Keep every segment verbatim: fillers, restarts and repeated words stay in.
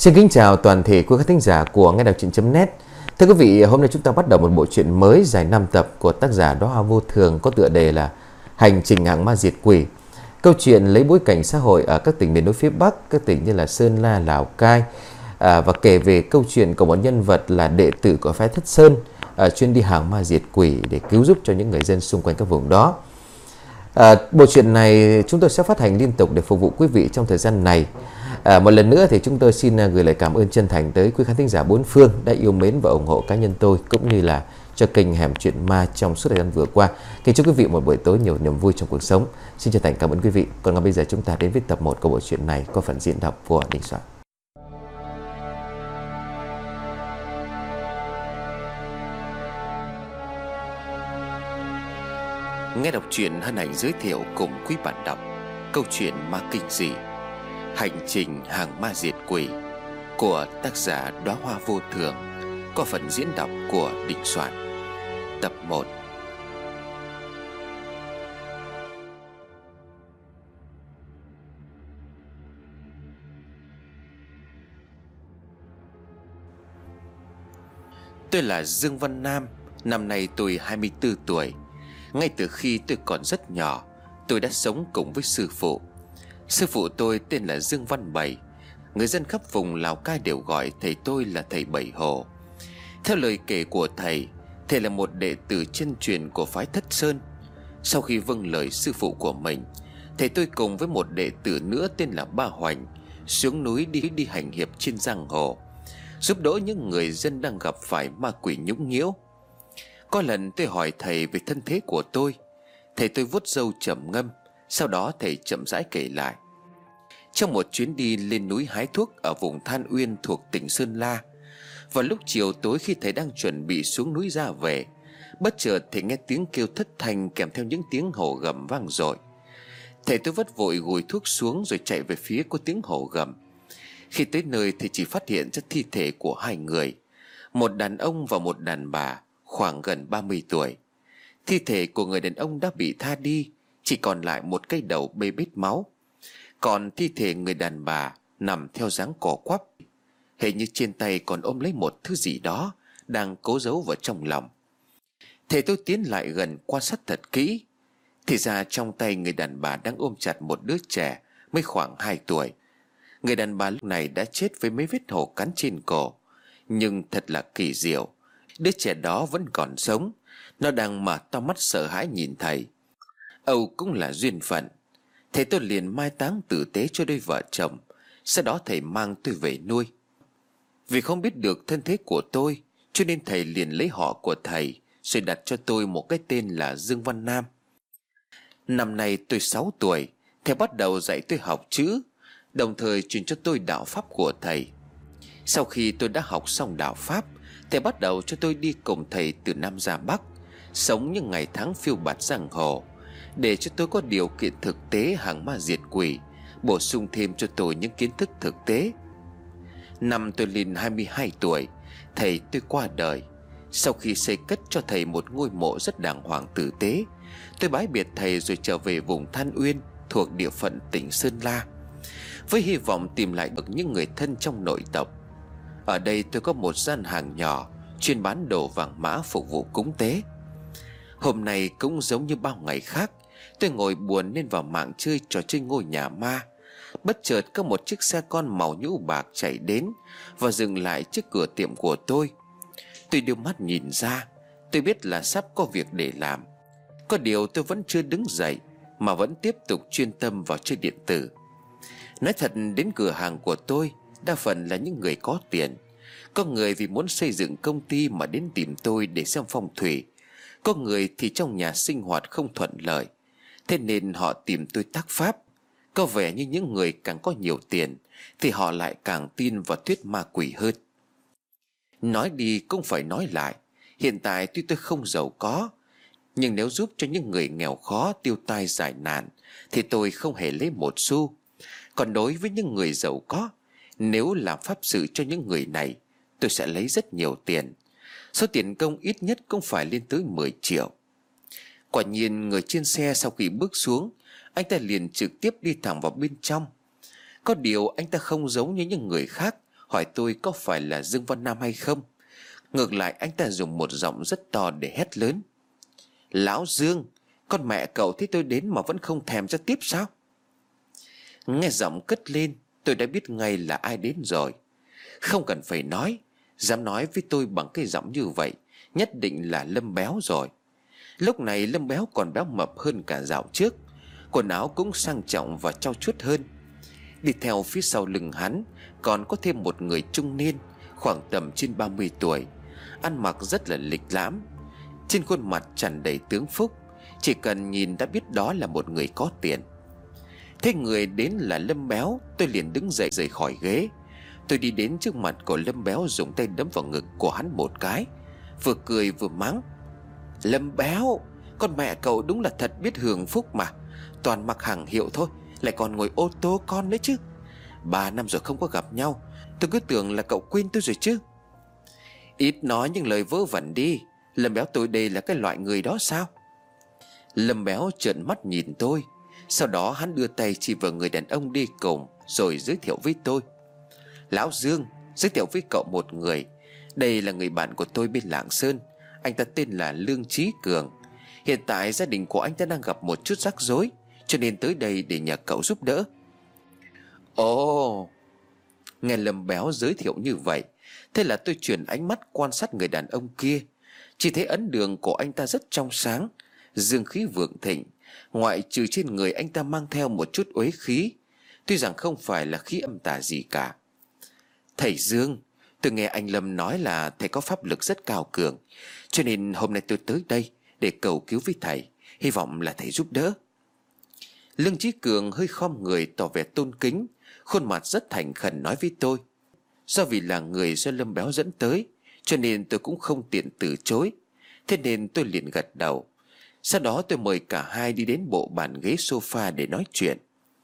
Xin kính chào toàn thể quý khán thính giả của nghe đọc truyện chấm net. Thưa quý vị, hôm nay chúng ta bắt đầu một bộ truyện mới dài năm tập của tác giả Đóa Hoa Vô Thường có tựa đề là Hành Trình Hàng Ma Diệt Quỷ. Câu chuyện lấy bối cảnh xã hội ở các tỉnh miền núi phía Bắc, các tỉnh như là Sơn La, Lào Cai, à, và kể về câu chuyện của một nhân vật là đệ tử của phái Thất Sơn, à, chuyên đi hàng ma diệt quỷ để cứu giúp cho những người dân xung quanh các vùng đó. À, bộ truyện này chúng tôi sẽ phát hành liên tục để phục vụ quý vị trong thời gian này. À, một lần nữa thì chúng tôi xin gửi lời cảm ơn chân thành tới quý khán thính giả bốn phương đã yêu mến và ủng hộ cá nhân tôi cũng như là cho kênh Hẻm Chuyện Ma trong suốt thời gian vừa qua. Kính chúc quý vị một buổi tối nhiều niềm vui trong cuộc sống. Xin chân thành cảm ơn quý vị. Còn ngay bây giờ chúng ta đến với tập một của bộ truyện này có phần diễn đọc của Đình Soạn. Nghe đọc truyện hân hạnh giới thiệu cùng quý bạn đọc câu chuyện ma kinh dị Hành Trình Hàng Ma Diệt Quỷ của tác giả Đóa Hoa Vô Thường có phần diễn đọc của Đình Soạn. Tập một. Tôi là Dương Văn Nam, năm nay tôi hai mươi tư tuổi. Ngay từ khi tôi còn rất nhỏ, tôi đã sống cùng với sư phụ. Sư phụ tôi tên là Dương Văn Bảy. Người dân khắp vùng Lào Cai đều gọi thầy tôi là thầy Bảy Hồ. Theo lời kể của thầy, thầy là một đệ tử chân truyền của phái Thất Sơn. Sau khi vâng lời sư phụ của mình, thầy tôi cùng với một đệ tử nữa tên là Ba Hoành xuống núi đi đi hành hiệp trên giang hồ, giúp đỡ những người dân đang gặp phải ma quỷ nhũng nhiễu. Có lần tôi hỏi thầy về thân thế của tôi, thầy tôi vuốt râu trầm ngâm. Sau đó thầy chậm rãi kể lại. Trong một chuyến đi lên núi hái thuốc ở vùng Than Uyên thuộc tỉnh Sơn La, vào lúc chiều tối khi thầy đang chuẩn bị xuống núi ra về, bất chợt thầy nghe tiếng kêu thất thanh kèm theo những tiếng hổ gầm vang dội. Thầy tôi vất vội gùi thuốc xuống rồi chạy về phía có tiếng hổ gầm. Khi tới nơi thì chỉ phát hiện ra thi thể của hai người, một đàn ông và một đàn bà khoảng gần ba mươi tuổi. Thi thể của người đàn ông đã bị tha đi, chỉ còn lại một cái đầu bê bết máu. Còn thi thể người đàn bà nằm theo dáng cỏ quắp, hình như trên tay còn ôm lấy một thứ gì đó đang cố giấu vào trong lòng. Thầy tôi tiến lại gần quan sát thật kỹ, thì ra trong tay người đàn bà đang ôm chặt một đứa trẻ mới khoảng hai tuổi. Người đàn bà lúc này đã chết với mấy vết hổ cắn trên cổ. Nhưng thật là kỳ diệu, đứa trẻ đó vẫn còn sống. Nó đang mở to mắt sợ hãi nhìn thầy. Âu cũng là duyên phận. Thầy tôi liền mai táng tử tế cho đôi vợ chồng. Sau đó thầy mang tôi về nuôi. Vì không biết được thân thế của tôi, cho nên thầy liền lấy họ của thầy, rồi đặt cho tôi một cái tên là Dương Văn Nam. Năm nay tôi sáu tuổi. Thầy bắt đầu dạy tôi học chữ, đồng thời truyền cho tôi đạo pháp của thầy. Sau khi tôi đã học xong đạo pháp, thầy bắt đầu cho tôi đi cùng thầy từ Nam ra Bắc, sống những ngày tháng phiêu bạt giang hồ, để cho tôi có điều kiện thực tế hàng ma diệt quỷ, bổ sung thêm cho tôi những kiến thức thực tế. Năm tôi lên hai mươi hai tuổi, thầy tôi qua đời. Sau khi xây cất cho thầy một ngôi mộ rất đàng hoàng tử tế, tôi bái biệt thầy rồi trở về vùng Than Uyên thuộc địa phận tỉnh Sơn La, với hy vọng tìm lại được những người thân trong nội tộc. Ở đây tôi có một gian hàng nhỏ chuyên bán đồ vàng mã phục vụ cúng tế. Hôm nay cũng giống như bao ngày khác, tôi ngồi buồn nên vào mạng chơi trò chơi ngôi nhà ma. Bất chợt có một chiếc xe con màu nhũ bạc chạy đến và dừng lại trước cửa tiệm của tôi. Tôi đưa mắt nhìn ra, tôi biết là sắp có việc để làm. Có điều tôi vẫn chưa đứng dậy mà vẫn tiếp tục chuyên tâm vào chơi điện tử. Nói thật, đến cửa hàng của tôi đa phần là những người có tiền. Có người vì muốn xây dựng công ty mà đến tìm tôi để xem phong thủy. Có người thì trong nhà sinh hoạt không thuận lợi, thế nên họ tìm tôi tác pháp. Có vẻ như những người càng có nhiều tiền thì họ lại càng tin vào thuyết ma quỷ hơn. Nói đi cũng phải nói lại, hiện tại tuy tôi không giàu có, nhưng nếu giúp cho những người nghèo khó tiêu tai giải nạn thì tôi không hề lấy một xu. Còn đối với những người giàu có, nếu làm pháp sự cho những người này, tôi sẽ lấy rất nhiều tiền. Số tiền công ít nhất cũng phải lên tới mười triệu. Quả nhiên người trên xe sau khi bước xuống, anh ta liền trực tiếp đi thẳng vào bên trong. Có điều anh ta không giống như những người khác, hỏi tôi có phải là Dương Văn Nam hay không. Ngược lại anh ta dùng một giọng rất to để hét lớn: Lão Dương, con mẹ cậu thấy tôi đến mà vẫn không thèm cho tiếp sao? Nghe giọng cất lên, tôi đã biết ngay là ai đến rồi. Không cần phải nói, dám nói với tôi bằng cái giọng như vậy nhất định là Lâm Béo rồi. Lúc này Lâm Béo còn béo mập hơn cả dạo trước, quần áo cũng sang trọng và trau chuốt hơn. Đi theo phía sau lưng hắn còn có thêm một người trung niên, khoảng tầm trên ba mươi tuổi, ăn mặc rất là lịch lãm. Trên khuôn mặt tràn đầy tướng phúc, chỉ cần nhìn đã biết đó là một người có tiền. Thế người đến là Lâm Béo, tôi liền đứng dậy rời khỏi ghế. Tôi đi đến trước mặt của Lâm Béo, dùng tay đấm vào ngực của hắn một cái, vừa cười vừa mắng: Lâm Béo, con mẹ cậu đúng là thật biết hưởng phúc mà. Toàn mặc hàng hiệu thôi, lại còn ngồi ô tô con nữa chứ. Ba năm rồi không có gặp nhau, tôi cứ tưởng là cậu quên tôi rồi chứ. Ít nói những lời vớ vẩn đi. Lâm Béo tôi đây là cái loại người đó sao? Lâm Béo trợn mắt nhìn tôi, sau đó hắn đưa tay chỉ vào người đàn ông đi cùng, rồi giới thiệu với tôi: Lão Dương, giới thiệu với cậu một người. Đây là người bạn của tôi bên Lạng Sơn. Anh ta tên là Lương Chí Cường. Hiện tại gia đình của anh ta đang gặp một chút rắc rối, cho nên tới đây để nhờ cậu giúp đỡ. Ồ. Nghe Lâm Béo giới thiệu như vậy, thế là tôi chuyển ánh mắt quan sát người đàn ông kia. Chỉ thấy ấn đường của anh ta rất trong sáng, dương khí vượng thịnh. Ngoại trừ trên người anh ta mang theo một chút uế khí, tuy rằng không phải là khí âm tà gì cả. Thầy Dương, tôi nghe anh Lâm nói là thầy có pháp lực rất cao cường, cho nên hôm nay tôi tới đây để cầu cứu với thầy, hy vọng là thầy giúp đỡ. Lương Chí Cường hơi khom người tỏ vẻ tôn kính, khuôn mặt rất thành khẩn nói với tôi. Do vì là người do Lâm Béo dẫn tới, cho nên tôi cũng không tiện từ chối. Thế nên tôi liền gật đầu. Sau đó tôi mời cả hai đi đến bộ bàn ghế sofa để nói chuyện.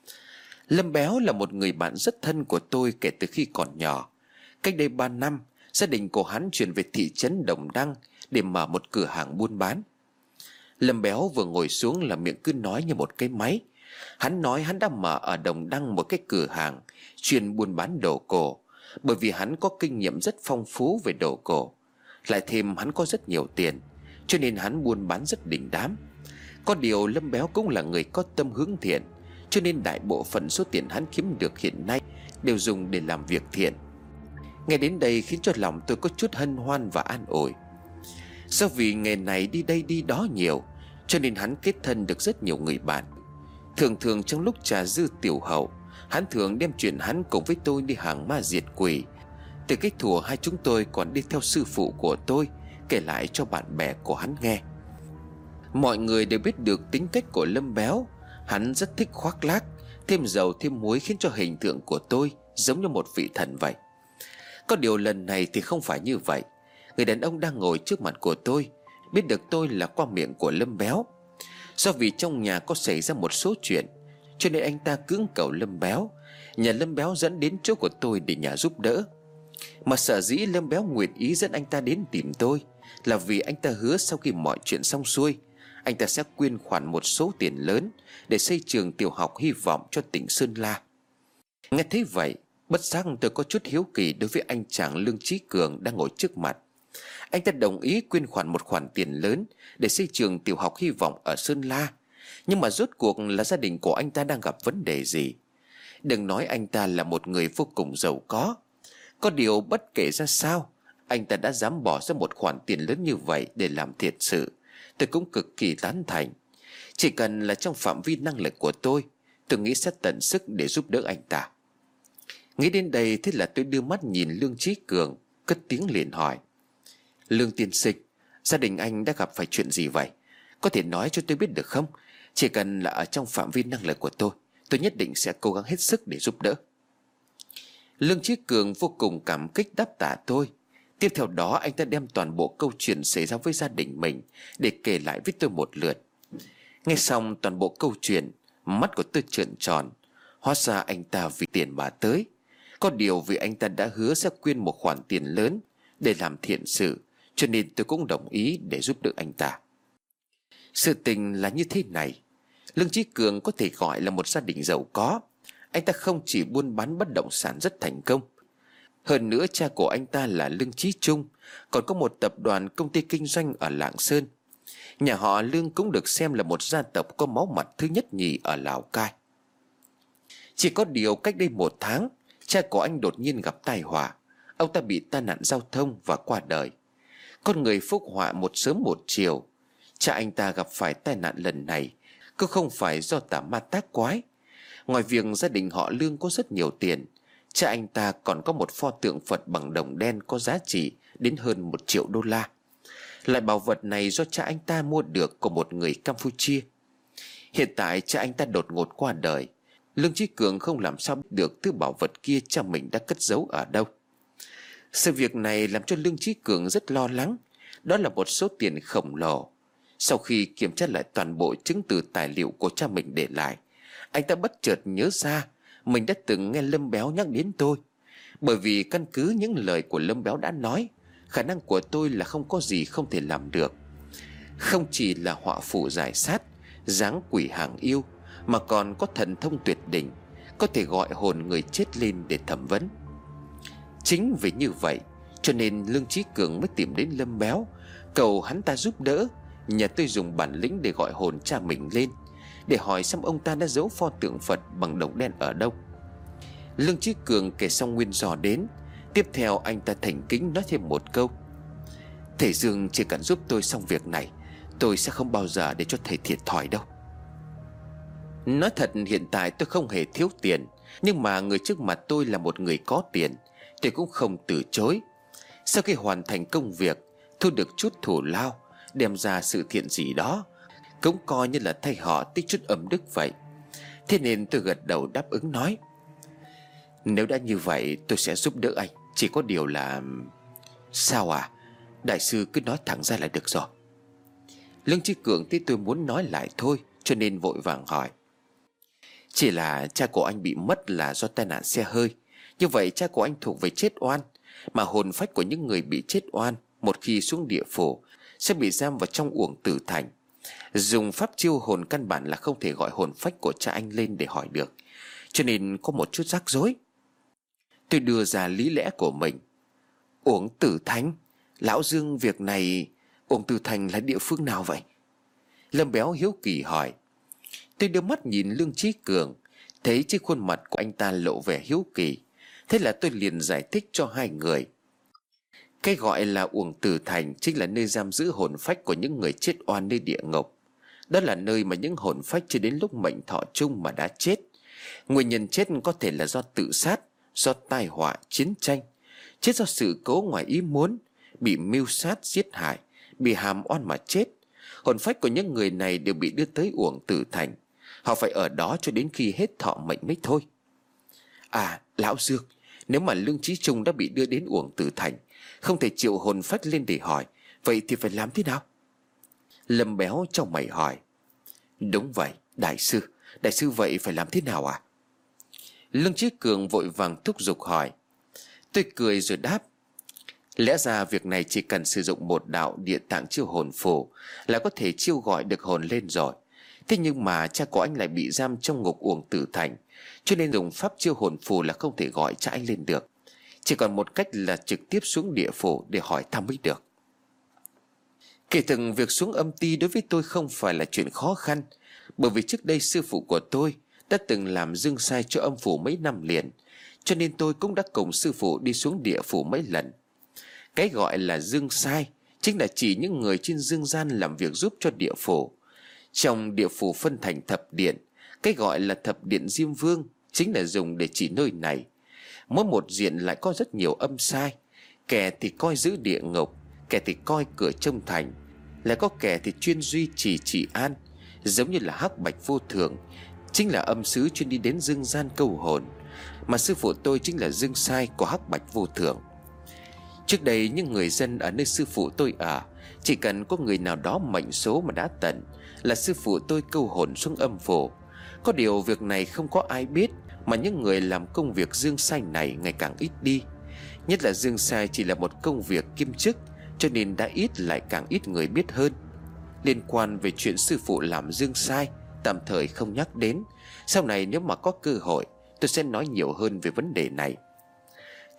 Lâm Béo là một người bạn rất thân của tôi kể từ khi còn nhỏ. Cách đây ba năm, gia đình của hắn chuyển về thị trấn Đồng Đăng để mở một cửa hàng buôn bán. Lâm Béo vừa ngồi xuống là miệng cứ nói như một cái máy. Hắn nói hắn đã mở ở Đồng Đăng một cái cửa hàng chuyên buôn bán đồ cổ, bởi vì hắn có kinh nghiệm rất phong phú về đồ cổ. Lại thêm hắn có rất nhiều tiền, cho nên hắn buôn bán rất đình đám. Có điều Lâm Béo cũng là người có tâm hướng thiện, cho nên đại bộ phận số tiền hắn kiếm được hiện nay đều dùng để làm việc thiện. Nghe đến đây khiến cho lòng tôi có chút hân hoan và an ủi. Do vì nghề này đi đây đi đó nhiều, cho nên hắn kết thân được rất nhiều người bạn. Thường thường trong lúc trà dư tiểu hậu, hắn thường đem chuyện hắn cùng với tôi đi hàng ma diệt quỷ. Từ cái thùa hai chúng tôi còn đi theo sư phụ của tôi kể lại cho bạn bè của hắn nghe. Mọi người đều biết được tính cách của Lâm Béo. Hắn rất thích khoác lác, thêm dầu thêm muối, khiến cho hình tượng của tôi giống như một vị thần vậy. Có điều lần này thì không phải như vậy. Người đàn ông đang ngồi trước mặt của tôi biết được tôi là qua miệng của Lâm Béo. Do vì trong nhà có xảy ra một số chuyện, cho nên anh ta cưỡng cầu Lâm Béo, nhờ Lâm Béo dẫn đến chỗ của tôi để nhờ giúp đỡ. Mà sở dĩ Lâm Béo nguyện ý dẫn anh ta đến tìm tôi là vì anh ta hứa sau khi mọi chuyện xong xuôi, anh ta sẽ quyên khoản một số tiền lớn để xây trường tiểu học Hy Vọng cho tỉnh Sơn La. Nghe thấy vậy, bất giác tôi có chút hiếu kỳ đối với anh chàng Lương Chí Cường đang ngồi trước mặt. Anh ta đồng ý quyên khoản một khoản tiền lớn để xây trường tiểu học Hy Vọng ở Sơn La. Nhưng mà rốt cuộc là gia đình của anh ta đang gặp vấn đề gì? Đừng nói anh ta là một người vô cùng giàu có. Có điều bất kể ra sao, anh ta đã dám bỏ ra một khoản tiền lớn như vậy để làm thiệt sự. Tôi cũng cực kỳ tán thành. Chỉ cần là trong phạm vi năng lực của tôi, tôi nghĩ sẽ tận sức để giúp đỡ anh ta. Nghĩ đến đây, thế là tôi đưa mắt nhìn Lương Chí Cường, cất tiếng liền hỏi: Lương tiên sinh, gia đình anh đã gặp phải chuyện gì vậy? Có thể nói cho tôi biết được không? Chỉ cần là ở trong phạm vi năng lực của tôi, tôi nhất định sẽ cố gắng hết sức để giúp đỡ. Lương Chí Cường vô cùng cảm kích đáp tạ tôi. Tiếp theo đó anh ta đem toàn bộ câu chuyện xảy ra với gia đình mình để kể lại với tôi một lượt. Nghe xong toàn bộ câu chuyện, mắt của tôi trợn tròn. Hóa ra anh ta vì tiền mà tới. Có điều vì anh ta đã hứa sẽ quyên một khoản tiền lớn để làm thiện sự, cho nên tôi cũng đồng ý để giúp đỡ anh ta. Sự tình là như thế này. Lương Chí Cường có thể gọi là một gia đình giàu có. Anh ta không chỉ buôn bán bất động sản rất thành công, Hơn nữa cha của anh ta là Lương Chí Trung, còn có một tập đoàn công ty kinh doanh ở Lạng Sơn. Nhà họ Lương cũng được xem là một gia tộc có máu mặt thứ nhất nhì ở Lào Cai. Chỉ có điều cách đây một tháng, cha của anh đột nhiên gặp tai họa. Ông ta bị tai nạn giao thông và qua đời. Con người phúc họa một sớm một chiều. Cha anh ta gặp phải tai nạn lần này cứ không phải do tà ma tác quái. Ngoài việc gia đình họ Lương có rất nhiều tiền, cha anh ta còn có một pho tượng Phật bằng đồng đen có giá trị đến hơn một triệu đô la. Loại bảo vật này do cha anh ta mua được của một người Campuchia. Hiện tại cha anh ta đột ngột qua đời. Lương Chí Cường không làm sao biết được thứ bảo vật kia cha mình đã cất giấu ở đâu. Sự việc này làm cho Lương Chí Cường rất lo lắng. Đó là một số tiền khổng lồ. Sau khi kiểm tra lại toàn bộ chứng từ tài liệu của cha mình để lại, anh ta bất chợt nhớ ra mình đã từng nghe Lâm Béo nhắc đến tôi. Bởi vì căn cứ những lời của Lâm Béo đã nói, khả năng của tôi là không có gì không thể làm được. Không chỉ là họa phù giải sát, dáng quỷ hàng yêu, mà còn có thần thông tuyệt đỉnh, có thể gọi hồn người chết lên để thẩm vấn. Chính vì như vậy cho nên Lương Chí Cường mới tìm đến Lâm Béo, cầu hắn ta giúp đỡ, nhờ tôi dùng bản lĩnh để gọi hồn cha mình lên, để hỏi xem ông ta đã giấu pho tượng Phật bằng đồng đen ở đâu. Lương Chí Cường kể xong nguyên do đến. Tiếp theo anh ta thành kính nói thêm một câu: thầy Dương chỉ cần giúp tôi xong việc này, tôi sẽ không bao giờ để cho thầy thiệt thòi đâu. Nói thật, hiện tại tôi không hề thiếu tiền, nhưng mà người trước mặt tôi là một người có tiền, tôi cũng không từ chối. Sau khi hoàn thành công việc, thu được chút thù lao, đem ra sự thiện gì đó, cũng coi như là thay họ tích chút âm đức vậy. Thế nên tôi gật đầu đáp ứng nói: nếu đã như vậy tôi sẽ giúp đỡ anh. Chỉ có điều là... Sao à? Đại sư cứ nói thẳng ra là được rồi. Lương Chí Cường thấy tôi muốn nói lại thôi, cho nên vội vàng hỏi: chỉ là cha của anh bị mất là do tai nạn xe hơi. Như vậy cha của anh thuộc về chết oan, mà hồn phách của những người bị chết oan một khi xuống địa phủ sẽ bị giam vào trong uổng tử thành. Dùng pháp chiêu hồn căn bản là không thể gọi hồn phách của cha anh lên để hỏi được, cho nên có một chút rắc rối. Tôi đưa ra lý lẽ của mình: uổng tử thành? Lão Dương, việc này uổng tử thành là địa phương nào vậy? Lâm Béo hiếu kỳ hỏi. Tôi đưa mắt nhìn Lương Chí Cường, thấy trên khuôn mặt của anh ta lộ vẻ hiếu kỳ. Thế là tôi liền giải thích cho hai người. Cái gọi là uổng tử thành chính là nơi giam giữ hồn phách của những người chết oan nơi địa ngục. Đó là nơi mà những hồn phách chưa đến lúc mệnh thọ chung mà đã chết. Nguyên nhân chết có thể là do tự sát, do tai họa, chiến tranh, chết do sự cố ngoài ý muốn, bị mưu sát, giết hại, bị hàm oan mà chết. Hồn phách của những người này đều bị đưa tới uổng tử thành. Họ phải ở đó cho đến khi hết thọ mệnh mới thôi. À, Lão Dương, nếu mà Lương Chí Trung đã bị đưa đến uổng tử thành, không thể triệu hồn phách lên để hỏi, vậy thì phải làm thế nào? Lâm Béo trong mày hỏi. Đúng vậy, đại sư. Đại sư, vậy phải làm thế nào à? Lương Chí Cường vội vàng thúc giục hỏi. Tôi cười rồi đáp. Lẽ ra việc này chỉ cần sử dụng một đạo địa tạng chiêu hồn phù là có thể chiêu gọi được hồn lên rồi. Thế nhưng mà cha của anh lại bị giam trong ngục uổng tử thành, cho nên dùng pháp chiêu hồn phù là không thể gọi cha anh lên được. Chỉ còn một cách là trực tiếp xuống địa phủ để hỏi thăm mới được. Kể từng việc xuống âm ty đối với tôi không phải là chuyện khó khăn, bởi vì trước đây sư phụ của tôi đã từng làm dương sai cho âm phủ mấy năm liền, cho nên tôi cũng đã cùng sư phụ đi xuống địa phủ mấy lần. Cái gọi là dương sai chính là chỉ những người trên dương gian làm việc giúp cho địa phủ. Trong địa phủ phân thành thập điện, cái gọi là thập điện Diêm Vương chính là dùng để chỉ nơi này. Mỗi một diện lại có rất nhiều âm sai. Kẻ thì coi giữ địa ngục, kẻ thì coi cửa trông thành, lại có kẻ thì chuyên duy trì trị an, giống như là Hắc Bạch Vô Thường, chính là âm sứ chuyên đi đến dương gian câu hồn, mà sư phụ tôi chính là dương sai của Hắc Bạch Vô Thường. Trước đây những người dân ở nơi sư phụ tôi ở, chỉ cần có người nào đó mệnh số mà đã tận là sư phụ tôi câu hồn xuống âm phủ. Có điều việc này không có ai biết, mà những người làm công việc dương sai này ngày càng ít đi. Nhất là dương sai chỉ là một công việc kiêm chức, cho nên đã ít lại càng ít người biết hơn. Liên quan về chuyện sư phụ làm dương sai, tạm thời không nhắc đến. Sau này nếu mà có cơ hội, tôi sẽ nói nhiều hơn về vấn đề này.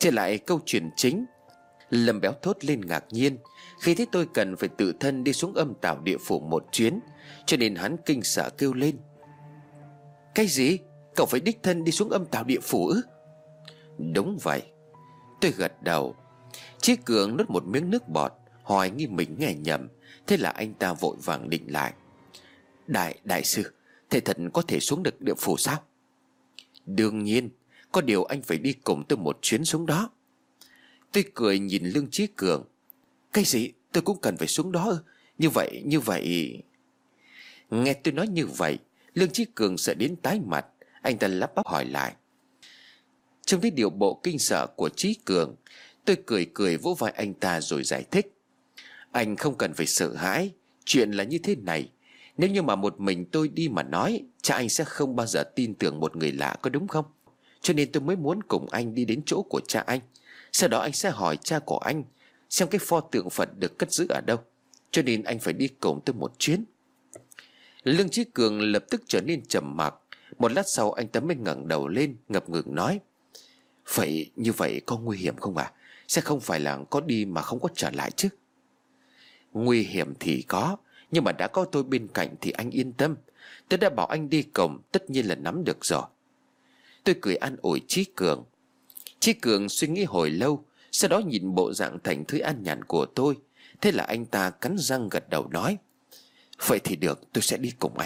Trở lại câu chuyện chính, Lâm Béo thốt lên ngạc nhiên khi thấy tôi cần phải tự thân đi xuống âm tào địa phủ một chuyến, cho nên hắn kinh sợ kêu lên: Cái gì? Cậu phải đích thân đi xuống âm tào địa phủ ư? Đúng vậy. Tôi gật đầu. Chí Cường nuốt một miếng nước bọt, hoài nghi mình nghe nhầm. Thế là anh ta vội vàng định lại: Đại đại sư, thế thật có thể xuống được địa phủ sao? Đương nhiên, có điều anh phải đi cùng tôi một chuyến xuống đó. Tôi cười nhìn Lương Chí Cường: Cái gì? Tôi cũng cần phải xuống đó ư? Như vậy, như vậy... Nghe tôi nói như vậy, Lương Chí Cường sợ đến tái mặt. Anh ta lắp bắp hỏi lại. Trông thấy điệu bộ kinh sợ của Chí Cường, tôi cười cười vỗ vai anh ta rồi giải thích: Anh không cần phải sợ hãi. Chuyện là như thế này, nếu như mà một mình tôi đi mà nói, cha anh sẽ không bao giờ tin tưởng một người lạ, có đúng không? Cho nên tôi mới muốn cùng anh đi đến chỗ của cha anh. Sau đó anh sẽ hỏi cha của anh xem cái pho tượng Phật được cất giữ ở đâu. Cho nên anh phải đi cùng tôi một chuyến. Lương Chí Cường lập tức trở nên trầm mặc. Một lát sau anh ta mới ngẩng đầu lên, ngập ngừng nói: Vậy như vậy có nguy hiểm không ạ? À? Sẽ không phải là có đi mà không có trở lại chứ? Nguy hiểm thì có, nhưng mà đã có tôi bên cạnh thì anh yên tâm. Tôi đã bảo anh đi cùng, tất nhiên là nắm được rồi. Tôi cười an ủi Chí Cường. Chí Cường suy nghĩ hồi lâu, sau đó nhìn bộ dạng thành thơi an nhàn của tôi. Thế là anh ta cắn răng gật đầu nói: Vậy thì được, tôi sẽ đi cùng anh.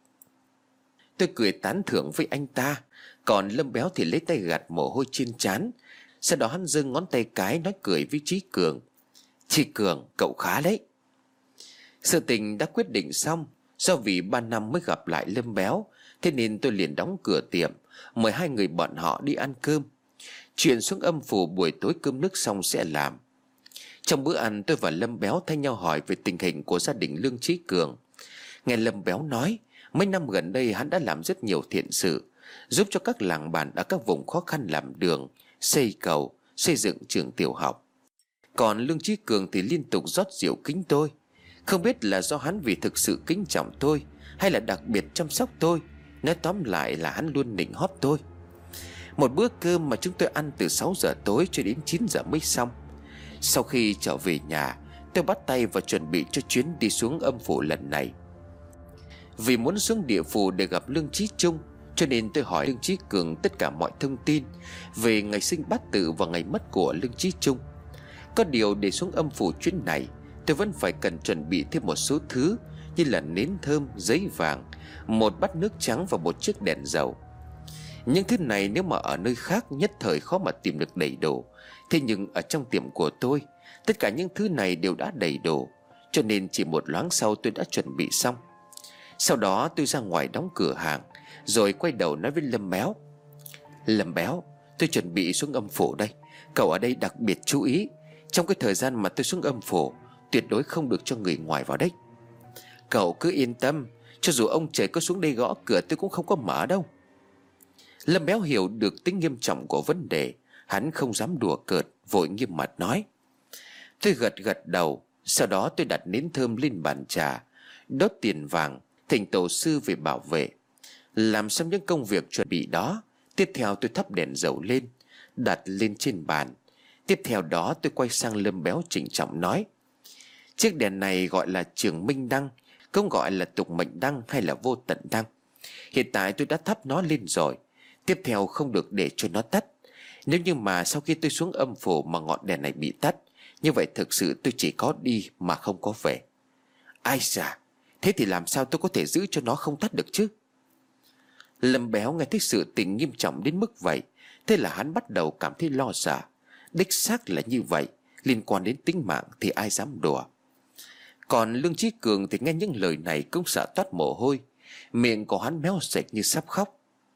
Tôi cười tán thưởng với anh ta. Còn Lâm Béo thì lấy tay gạt mồ hôi trên trán. Sau đó hắn giơ ngón tay cái nói cười với Chí Cường: Chí Cường, cậu khá đấy. Sự tình đã quyết định xong. Do vì ba năm mới gặp lại Lâm Béo, thế nên tôi liền đóng cửa tiệm, mời hai người bọn họ đi ăn cơm. Chuyện xuống âm phủ buổi tối cơm nước xong sẽ làm. Trong bữa ăn, tôi và Lâm Béo thay nhau hỏi về tình hình của gia đình Lương Chí Cường. Nghe Lâm Béo nói, mấy năm gần đây hắn đã làm rất nhiều thiện sự, giúp cho các làng bản ở các vùng khó khăn làm đường, xây cầu, xây dựng trường tiểu học. Còn Lương Chí Cường thì liên tục rót rượu kính tôi. Không biết là do hắn vì thực sự kính trọng tôi, hay là đặc biệt chăm sóc tôi. Nói tóm lại là hắn luôn nịnh hót tôi. Một bữa cơm mà chúng tôi ăn từ sáu giờ tối cho đến chín giờ mới xong. Sau khi trở về nhà, tôi bắt tay và chuẩn bị cho chuyến đi xuống âm phủ lần này. Vì muốn xuống địa phủ để gặp Lương Chí Trung, cho nên tôi hỏi Lương Chí Cường tất cả mọi thông tin về ngày sinh bát tự và ngày mất của Lương Chí Trung. Có điều để xuống âm phủ chuyến này, tôi vẫn phải cần chuẩn bị thêm một số thứ, như là nến thơm, giấy vàng, một bát nước trắng và một chiếc đèn dầu. Những thứ này nếu mà ở nơi khác nhất thời khó mà tìm được đầy đủ. Thế nhưng ở trong tiệm của tôi, tất cả những thứ này đều đã đầy đủ, cho nên chỉ một loáng sau tôi đã chuẩn bị xong. Sau đó tôi ra ngoài đóng cửa hàng, rồi quay đầu nói với Lâm Béo: Lâm Béo, tôi chuẩn bị xuống âm phủ đây. Cậu ở đây đặc biệt chú ý, trong cái thời gian mà tôi xuống âm phủ, tuyệt đối không được cho người ngoài vào đấy. Cậu cứ yên tâm, cho dù ông trời có xuống đây gõ cửa tôi cũng không có mở đâu. Lâm Béo hiểu được tính nghiêm trọng của vấn đề, hắn không dám đùa cợt, vội nghiêm mặt nói. Tôi gật gật đầu. Sau đó tôi đặt nến thơm lên bàn trà, đốt tiền vàng, thỉnh tổ sư về bảo vệ. Làm xong những công việc chuẩn bị đó, tiếp theo tôi thắp đèn dầu lên, đặt lên trên bàn. Tiếp theo đó tôi quay sang Lâm Béo trịnh trọng nói: Chiếc đèn này gọi là Trường Minh Đăng, không gọi là Tục Mệnh Đăng hay là Vô Tận Đăng. Hiện tại tôi đã thắp nó lên rồi, tiếp theo không được để cho nó tắt. Nếu như mà sau khi tôi xuống âm phủ mà ngọn đèn này bị tắt, như vậy thực sự tôi chỉ có đi mà không có về. Ai da, thế thì làm sao tôi có thể giữ cho nó không tắt được chứ? Lâm Béo nghe thấy sự tình nghiêm trọng đến mức vậy, thế là hắn bắt đầu cảm thấy lo sợ. Đích xác là như vậy, liên quan đến tính mạng thì ai dám đùa. Còn Lương Chí Cường thì nghe những lời này cũng sợ toát mồ hôi, miệng của hắn méo sạch như sắp khóc.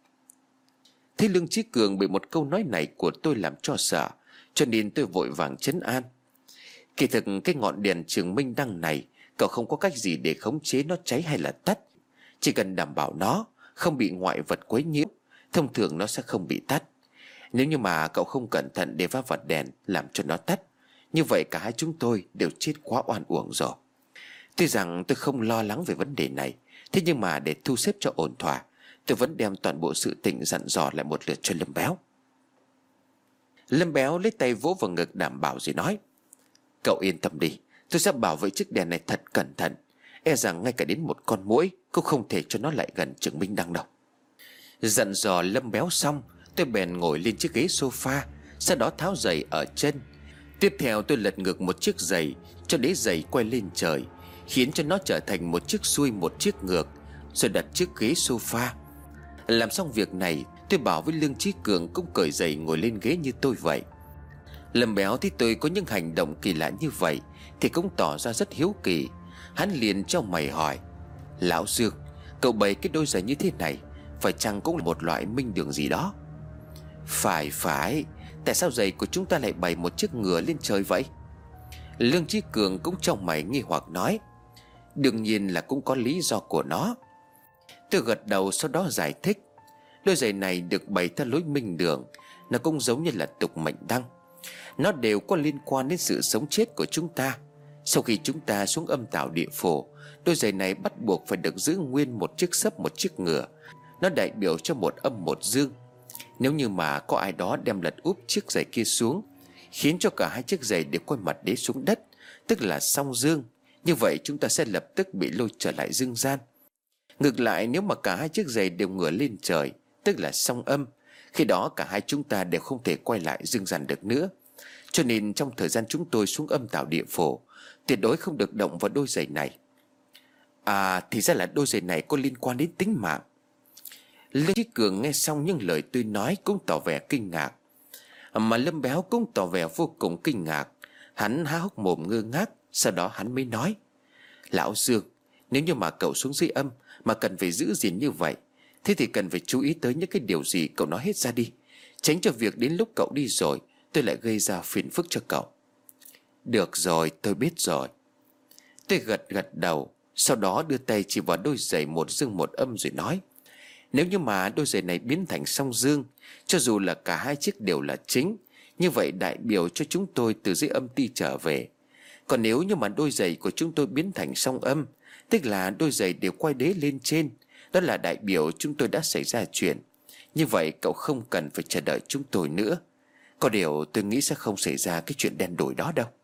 Thế Lương Chí Cường bị một câu nói này của tôi làm cho sợ, cho nên tôi vội vàng trấn an. Kỳ thực cái ngọn đèn Trường Minh Đăng này, cậu không có cách gì để khống chế nó cháy hay là tắt. Chỉ cần đảm bảo nó không bị ngoại vật quấy nhiễu, thông thường nó sẽ không bị tắt. Nếu như mà cậu không cẩn thận để va vào đèn làm cho nó tắt, như vậy cả hai chúng tôi đều chết quá oan uổng rồi. Tuy rằng tôi không lo lắng về vấn đề này, thế nhưng mà để thu xếp cho ổn thỏa, tôi vẫn đem toàn bộ sự tình dặn dò lại một lượt cho Lâm Béo. Lâm Béo lấy tay vỗ vào ngực đảm bảo rồi nói: Cậu yên tâm đi, tôi sẽ bảo vệ chiếc đèn này thật cẩn thận. E rằng ngay cả đến một con muỗi cũng không thể cho nó lại gần Trường Minh Đăng đâu. Dặn dò Lâm Béo xong, tôi bèn ngồi lên chiếc ghế sofa, sau đó tháo giày ở chân. Tiếp theo tôi lật ngược một chiếc giày cho đế giày quay lên trời, khiến cho nó trở thành một chiếc xuôi một chiếc ngược, rồi đặt chiếc ghế sofa. Làm xong việc này, tôi bảo với Lương Chí Cường cũng cởi giày ngồi lên ghế như tôi vậy. Lâm Béo thấy tôi có những hành động kỳ lạ như vậy thì cũng tỏ ra rất hiếu kỳ. Hắn liền cho mày hỏi: Lão Dương, cậu bày cái đôi giày như thế này phải chăng cũng là một loại minh đường gì đó? Phải phải, tại sao giày của chúng ta lại bày một chiếc ngựa lên trời vậy? Lương Chí Cường cũng trong mày nghi hoặc nói: Đương nhiên là cũng có lý do của nó. Tôi gật đầu sau đó giải thích: Đôi giày này được bày theo lối minh đường, nó cũng giống như là tục mệnh đăng. Nó đều có liên quan đến sự sống chết của chúng ta. Sau khi chúng ta xuống âm tào địa phủ, đôi giày này bắt buộc phải được giữ nguyên một chiếc sấp một chiếc ngựa. Nó đại biểu cho một âm một dương. Nếu như mà có ai đó đem lật úp chiếc giày kia xuống, khiến cho cả hai chiếc giày đều quay mặt đế xuống đất, tức là song dương, như vậy chúng ta sẽ lập tức bị lôi trở lại dương gian. Ngược lại, nếu mà cả hai chiếc giày đều ngửa lên trời, tức là song âm, khi đó cả hai chúng ta đều không thể quay lại dương gian được nữa. Cho nên trong thời gian chúng tôi xuống âm tào địa phủ, tuyệt đối không được động vào đôi giày này. À, thì ra là đôi giày này có liên quan đến tính mạng. Lương Chí Cường nghe xong những lời tôi nói cũng tỏ vẻ kinh ngạc, mà Lâm Béo cũng tỏ vẻ vô cùng kinh ngạc. Hắn há hốc mồm ngơ ngác, sau đó hắn mới nói: Lão Dương, nếu như mà cậu xuống dưới âm mà cần phải giữ gìn như vậy, thế thì cần phải chú ý tới những cái điều gì cậu nói hết ra đi, tránh cho việc đến lúc cậu đi rồi tôi lại gây ra phiền phức cho cậu. Được rồi, tôi biết rồi. Tôi gật gật đầu, sau đó đưa tay chỉ vào đôi giày một dương một âm rồi nói: Nếu như mà đôi giày này biến thành song dương, cho dù là cả hai chiếc đều là chính, như vậy đại biểu cho chúng tôi từ dưới âm ti trở về. Còn nếu như mà đôi giày của chúng tôi biến thành song âm, tức là đôi giày đều quay đế lên trên, đó là đại biểu chúng tôi đã xảy ra chuyện. Như vậy cậu không cần phải chờ đợi chúng tôi nữa. Có điều tôi nghĩ sẽ không xảy ra cái chuyện đen đổi đó đâu.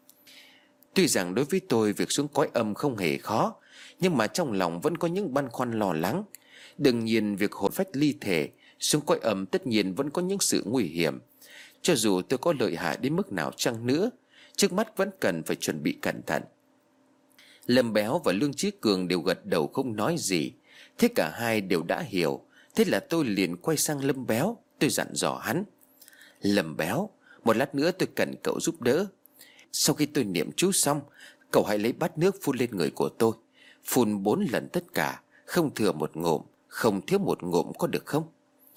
Tuy rằng đối với tôi việc xuống cõi âm không hề khó, nhưng mà trong lòng vẫn có những băn khoăn lo lắng. Đương nhiên việc hồn phách ly thể xuống cõi âm tất nhiên vẫn có những sự nguy hiểm. Cho dù tôi có lợi hại đến mức nào chăng nữa, trước mắt vẫn cần phải chuẩn bị cẩn thận. Lâm Béo và Lương Chí Cường đều gật đầu không nói gì. Thế cả hai đều đã hiểu. Thế là tôi liền quay sang Lâm Béo. Tôi dặn dò hắn: Lâm Béo, một lát nữa tôi cần cậu giúp đỡ. Sau khi tôi niệm chú xong, cậu hãy lấy bát nước phun lên người của tôi. Phun bốn lần tất cả, không thừa một ngụm, không thiếu một ngụm, có được không?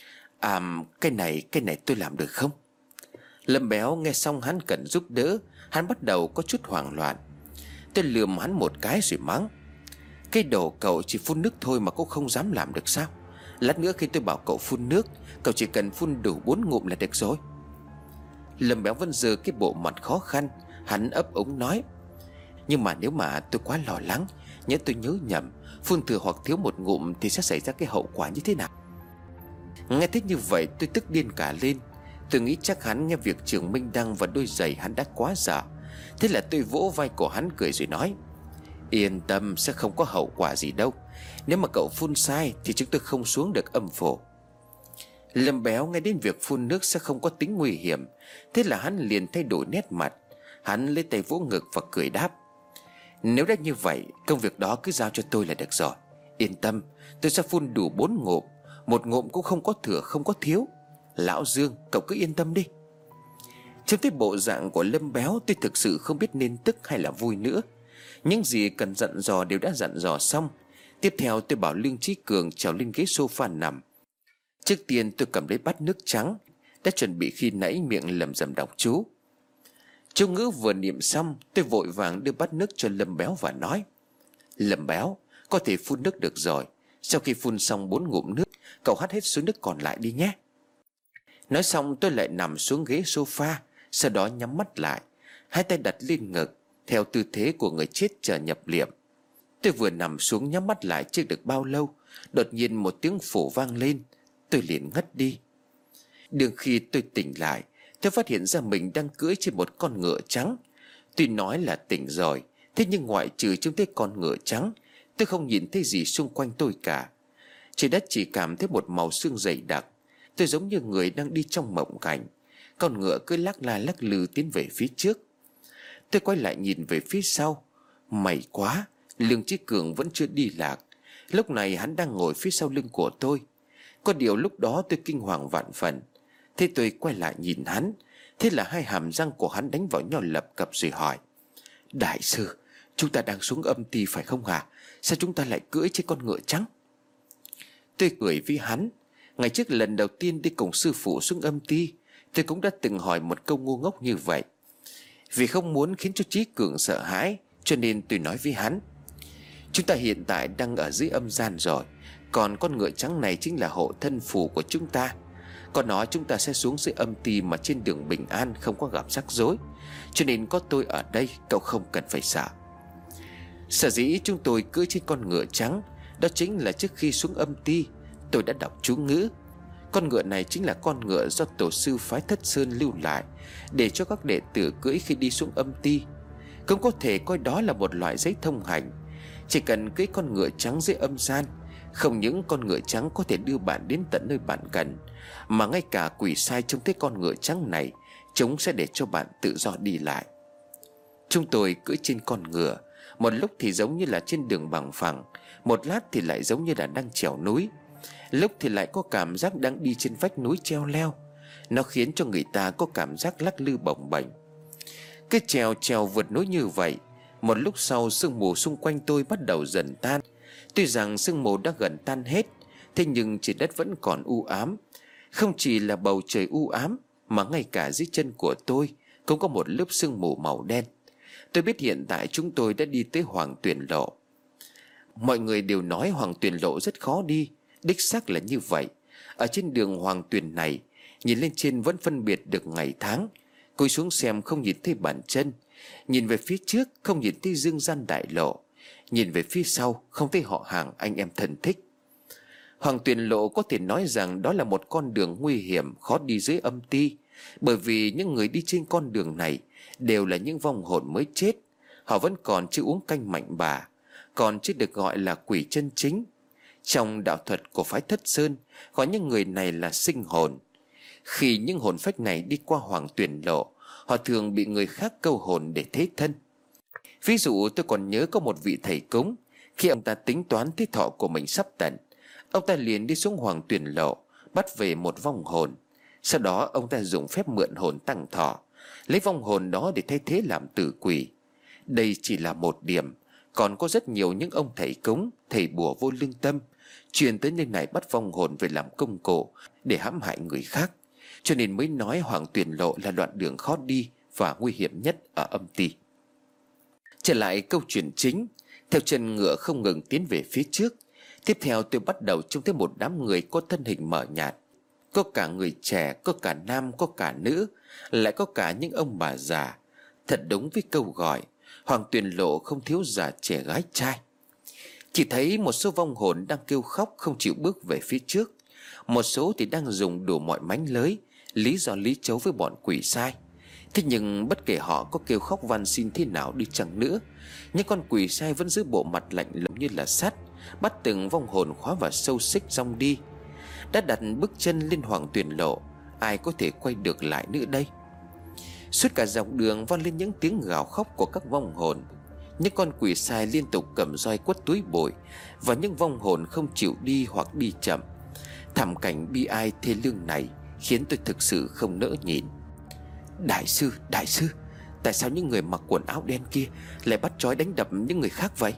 À, cái này, cái này tôi làm được không? Lâm Béo nghe xong hắn cần giúp đỡ, hắn bắt đầu có chút hoảng loạn. Tôi lườm hắn một cái rồi mắng: Cái đồ cậu chỉ phun nước thôi mà cũng không dám làm được sao? Lát nữa khi tôi bảo cậu phun nước, cậu chỉ cần phun đủ bốn ngụm là được rồi. Lâm Béo vẫn giơ cái bộ mặt khó khăn. Hắn ấp úng nói: Nhưng mà nếu mà tôi quá lo lắng, nhớ tôi nhớ nhầm, phun thừa hoặc thiếu một ngụm thì sẽ xảy ra cái hậu quả như thế nào? Nghe thấy như vậy tôi tức điên cả lên. Tôi nghĩ chắc hắn nghe việc Trường Minh Đăng và đôi giày hắn đã quá dở. Thế là tôi vỗ vai của hắn cười rồi nói: Yên tâm, sẽ không có hậu quả gì đâu. Nếu mà cậu phun sai thì chúng tôi không xuống được âm phủ. Lâm Béo nghe đến việc phun nước sẽ không có tính nguy hiểm, thế là hắn liền thay đổi nét mặt. Hắn lấy tay vỗ ngực và cười đáp: Nếu đã như vậy, công việc đó cứ giao cho tôi là được rồi. Yên tâm, tôi sẽ phun đủ bốn ngụm, một ngụm cũng không có thừa không có thiếu. Lão Dương, cậu cứ yên tâm đi. Trong cái bộ dạng của Lâm Béo, tôi thực sự không biết nên tức hay là vui nữa. Những gì cần dặn dò đều đã dặn dò xong. Tiếp theo tôi bảo Lương Chí Cường trèo lên ghế sofa nằm. Trước tiên tôi cầm lấy bát nước trắng đã chuẩn bị khi nãy, miệng lẩm rẩm đọc chú. Chú ngữ vừa niệm xong, tôi vội vàng đưa bát nước cho Lâm Béo và nói: Lâm Béo, có thể phun nước được rồi. Sau khi phun xong bốn ngụm nước, cậu hắt hết số nước còn lại đi nhé. Nói xong tôi lại nằm xuống ghế sofa, sau đó nhắm mắt lại, hai tay đặt lên ngực theo tư thế của người chết chờ nhập liệm. Tôi vừa nằm xuống nhắm mắt lại chưa được bao lâu, đột nhiên một tiếng phổ vang lên. Tôi liền ngất đi. Đương khi tôi tỉnh lại, Tôi phát hiện ra mình đang cưỡi trên một con ngựa trắng. Tuy nói là tỉnh rồi, thế nhưng ngoại trừ trông thấy con ngựa trắng, tôi không nhìn thấy gì xung quanh tôi cả. Trên đất chỉ cảm thấy một màu xương dày đặc. Tôi giống như người đang đi trong mộng cảnh. Con ngựa cứ lắc la lắc lư tiến về phía trước. Tôi quay lại nhìn về phía sau. May quá, Lương Chí Cường vẫn chưa đi lạc. Lúc này hắn đang ngồi phía sau lưng của tôi. Có điều lúc đó tôi kinh hoàng vạn phần. Thế tôi quay lại nhìn hắn. Thế là hai hàm răng của hắn đánh vào nhau lập cập rồi hỏi: Đại sư, chúng ta đang xuống âm ty phải không hả? Sao chúng ta lại cưỡi trên con ngựa trắng? Tôi cười với hắn. Ngày trước lần đầu tiên đi cùng sư phụ xuống âm ty, tôi cũng đã từng hỏi một câu ngu ngốc như vậy. Vì không muốn khiến cho Chí Cường sợ hãi, cho nên tôi nói với hắn: Chúng ta hiện tại đang ở dưới âm gian rồi. Còn con ngựa trắng này chính là hộ thân phù của chúng ta. Có nó chúng ta sẽ xuống dưới âm ty mà trên đường bình an, không có gặp rắc rối. Cho nên có tôi ở đây, cậu không cần phải sợ. Sở dĩ chúng tôi cưỡi trên con ngựa trắng, đó chính là trước khi xuống âm ty, tôi đã đọc chú ngữ. Con ngựa này chính là con ngựa do tổ sư phái Thất Sơn lưu lại, để cho các đệ tử cưỡi khi đi xuống âm ty. Cũng có thể coi đó là một loại giấy thông hành. Chỉ cần cưỡi con ngựa trắng dưới âm gian, không những con ngựa trắng có thể đưa bạn đến tận nơi bạn cần, mà ngay cả quỷ sai trông thấy con ngựa trắng này, chúng sẽ để cho bạn tự do đi lại. Chúng tôi cưỡi trên con ngựa, một lúc thì giống như là trên đường bằng phẳng, một lát thì lại giống như là đang trèo núi, lúc thì lại có cảm giác đang đi trên vách núi treo leo. Nó khiến cho người ta có cảm giác lắc lư bồng bềnh. Cái trèo trèo vượt núi như vậy, một lúc sau sương mù xung quanh tôi bắt đầu dần tan. Tuy rằng sương mù đã gần tan hết, thế nhưng trên đất vẫn còn u ám. Không chỉ là bầu trời u ám, mà ngay cả dưới chân của tôi cũng có một lớp sương mù màu đen. Tôi biết hiện tại chúng tôi đã đi tới Hoàng Tuyền Lộ. Mọi người đều nói Hoàng Tuyền Lộ rất khó đi. Đích xác là như vậy. Ở trên đường Hoàng Tuyền này, nhìn lên trên vẫn phân biệt được ngày tháng. Cúi xuống xem không nhìn thấy bàn chân. Nhìn về phía trước không nhìn thấy dương gian đại lộ. Nhìn về phía sau không thấy họ hàng anh em thân thích. Hoàng Tuyền Lộ có thể nói rằng đó là một con đường nguy hiểm, khó đi dưới âm ty. Bởi vì những người đi trên con đường này đều là những vong hồn mới chết. Họ vẫn còn chưa uống canh mạnh bà, còn chưa được gọi là quỷ chân chính. Trong đạo thuật của phái Thất Sơn, gọi những người này là sinh hồn. Khi những hồn phách này đi qua Hoàng Tuyền Lộ, họ thường bị người khác câu hồn để thế thân. Ví dụ tôi còn nhớ có một vị thầy cúng, khi ông ta tính toán thế thọ của mình sắp tận, ông ta liền đi xuống Hoàng Tuyền Lộ, bắt về một vong hồn. Sau đó ông ta dùng phép mượn hồn tăng thọ, lấy vong hồn đó để thay thế làm tử quỷ. Đây chỉ là một điểm, còn có rất nhiều những ông thầy cúng, thầy bùa vô lương tâm truyền tới nơi này bắt vong hồn về làm công cụ để hãm hại người khác. Cho nên mới nói Hoàng Tuyền Lộ là đoạn đường khó đi và nguy hiểm nhất ở âm ty. Trở lại câu chuyện chính, theo chân ngựa không ngừng tiến về phía trước. Tiếp theo tôi bắt đầu trông thấy một đám người có thân hình mờ nhạt. Có cả người trẻ, có cả nam, có cả nữ, lại có cả những ông bà già. Thật đúng với câu gọi, Hoàng Tuyền Lộ không thiếu già trẻ gái trai. Chỉ thấy một số vong hồn đang kêu khóc không chịu bước về phía trước. Một số thì đang dùng đủ mọi mánh lới, lý do lý chấu với bọn quỷ sai. Thế nhưng bất kể họ có kêu khóc van xin thế nào đi chăng nữa, những con quỷ sai vẫn giữ bộ mặt lạnh lùng như là sắt, bắt từng vong hồn khóa vào sâu xích rong đi. Đã đặt bước chân lên Hoàng Tuyền Lộ, ai có thể quay được lại nữa đây? Suốt cả dọc đường vang lên những tiếng gào khóc của các vong hồn. Những con quỷ sai liên tục cầm roi quất túi bụi, và những vong hồn không chịu đi hoặc đi chậm. Thảm cảnh bi ai thê lương này khiến tôi thực sự không nỡ nhìn. Đại sư, đại sư, tại sao những người mặc quần áo đen kia lại bắt trói đánh đập những người khác vậy?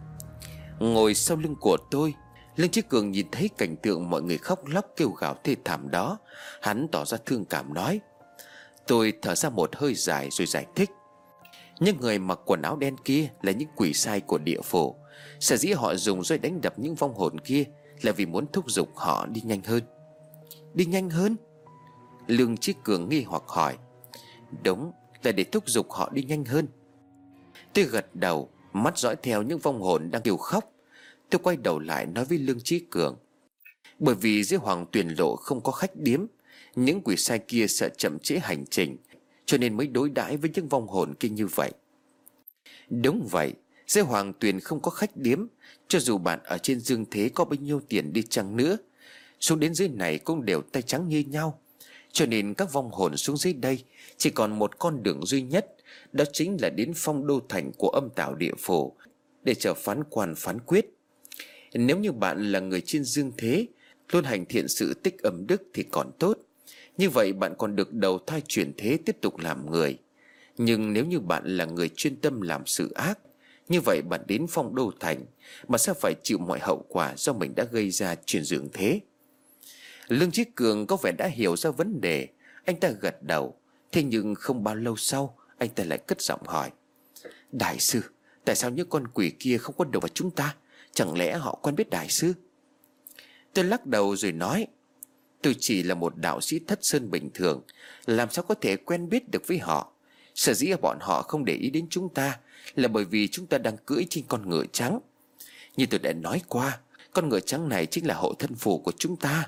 Ngồi sau lưng của tôi, Lương Chí Cường nhìn thấy cảnh tượng mọi người khóc lóc kêu gào thê thảm đó. Hắn tỏ ra thương cảm nói. Tôi thở ra một hơi dài rồi giải thích. Những người mặc quần áo đen kia là những quỷ sai của địa phủ. Sở dĩ họ dùng roi đánh đập những vong hồn kia là vì muốn thúc giục họ đi nhanh hơn. Đi nhanh hơn? Lương Chí Cường nghi hoặc hỏi. Đúng, là để thúc giục họ đi nhanh hơn. Tôi gật đầu, mắt dõi theo những vong hồn đang kêu khóc. Tôi quay đầu lại nói với Lương Chí Cường. Bởi vì dưới Hoàng Tuyền Lộ không có khách điếm, Những quỷ sai kia sợ chậm trễ hành trình, cho nên mới đối đãi với những vong hồn kia như vậy. Đúng vậy, dưới Hoàng Tuyền không có khách điếm. Cho dù bạn ở trên dương thế có bao nhiêu tiền đi chăng nữa, xuống đến dưới này cũng đều tay trắng như nhau. Cho nên các vong hồn xuống dưới đây chỉ còn một con đường duy nhất, đó chính là đến phong đô thành của âm tào địa phủ để chờ phán quan phán quyết. Nếu như bạn là người trên dương thế, luôn hành thiện sự tích âm đức thì còn tốt. Như vậy bạn còn được đầu thai chuyển thế tiếp tục làm người. Nhưng nếu như bạn là người chuyên tâm làm sự ác, như vậy bạn đến phong đô thành mà sẽ phải chịu mọi hậu quả do mình đã gây ra chuyển dương thế. Lương Chí Cường có vẻ đã hiểu ra vấn đề. Anh ta gật đầu. Thế nhưng không bao lâu sau, anh ta lại cất giọng hỏi: Đại sư, tại sao những con quỷ kia không có đầu vào chúng ta? Chẳng lẽ họ quen biết đại sư? Tôi lắc đầu rồi nói: Tôi chỉ là một đạo sĩ thất sơn bình thường, làm sao có thể quen biết được với họ? Sở dĩ bọn họ không để ý đến chúng ta là bởi vì chúng ta đang cưỡi trên con ngựa trắng. Như tôi đã nói qua, con ngựa trắng này chính là hộ thân phù của chúng ta.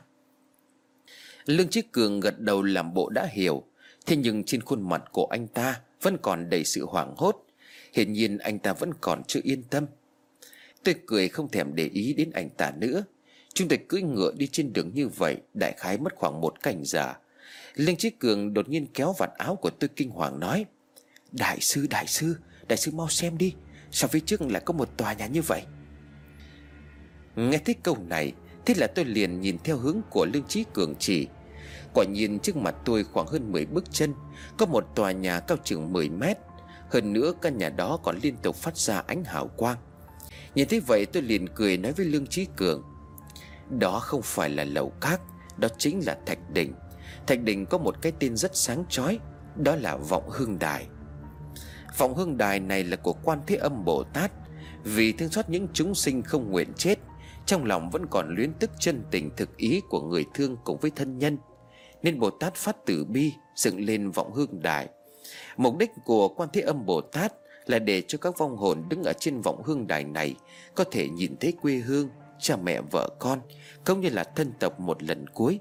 Lương Chí Cường gật đầu làm bộ đã hiểu. Thế nhưng trên khuôn mặt của anh ta vẫn còn đầy sự hoảng hốt. Hiển nhiên anh ta vẫn còn chưa yên tâm. Tôi cười không thèm để ý đến anh ta nữa. Chúng tôi cưỡi ngựa đi trên đường như vậy đại khái mất khoảng một canh giờ. Lương Chí Cường đột nhiên kéo vạt áo của tôi kinh hoàng nói: Đại sư, đại sư, đại sư mau xem đi, sao phía trước lại có một tòa nhà như vậy? Nghe thấy câu này, thế là tôi liền nhìn theo hướng của Lương Chí Cường chỉ. Quả nhiên trước mặt tôi khoảng hơn mười bước chân có một tòa nhà cao chừng mười mét. Hơn nữa căn nhà đó còn liên tục phát ra ánh hào quang. Nhìn thấy vậy tôi liền cười nói với Lương Chí Cường: Đó không phải là lầu các, đó chính là thạch đỉnh. Thạch đỉnh có một cái tên rất sáng chói, đó là Vọng Hương Đài. Vọng Hương Đài này là của Quan Thế Âm Bồ Tát. Vì thương xót những chúng sinh không nguyện chết, trong lòng vẫn còn luyến tức chân tình thực ý của người thương cùng với thân nhân, nên Bồ Tát phát từ bi dựng lên Vọng Hương Đài. Mục đích của Quan Thế Âm Bồ Tát là để cho các vong hồn đứng ở trên Vọng Hương Đài này có thể nhìn thấy quê hương, cha mẹ vợ con, cũng như là thân tộc một lần cuối.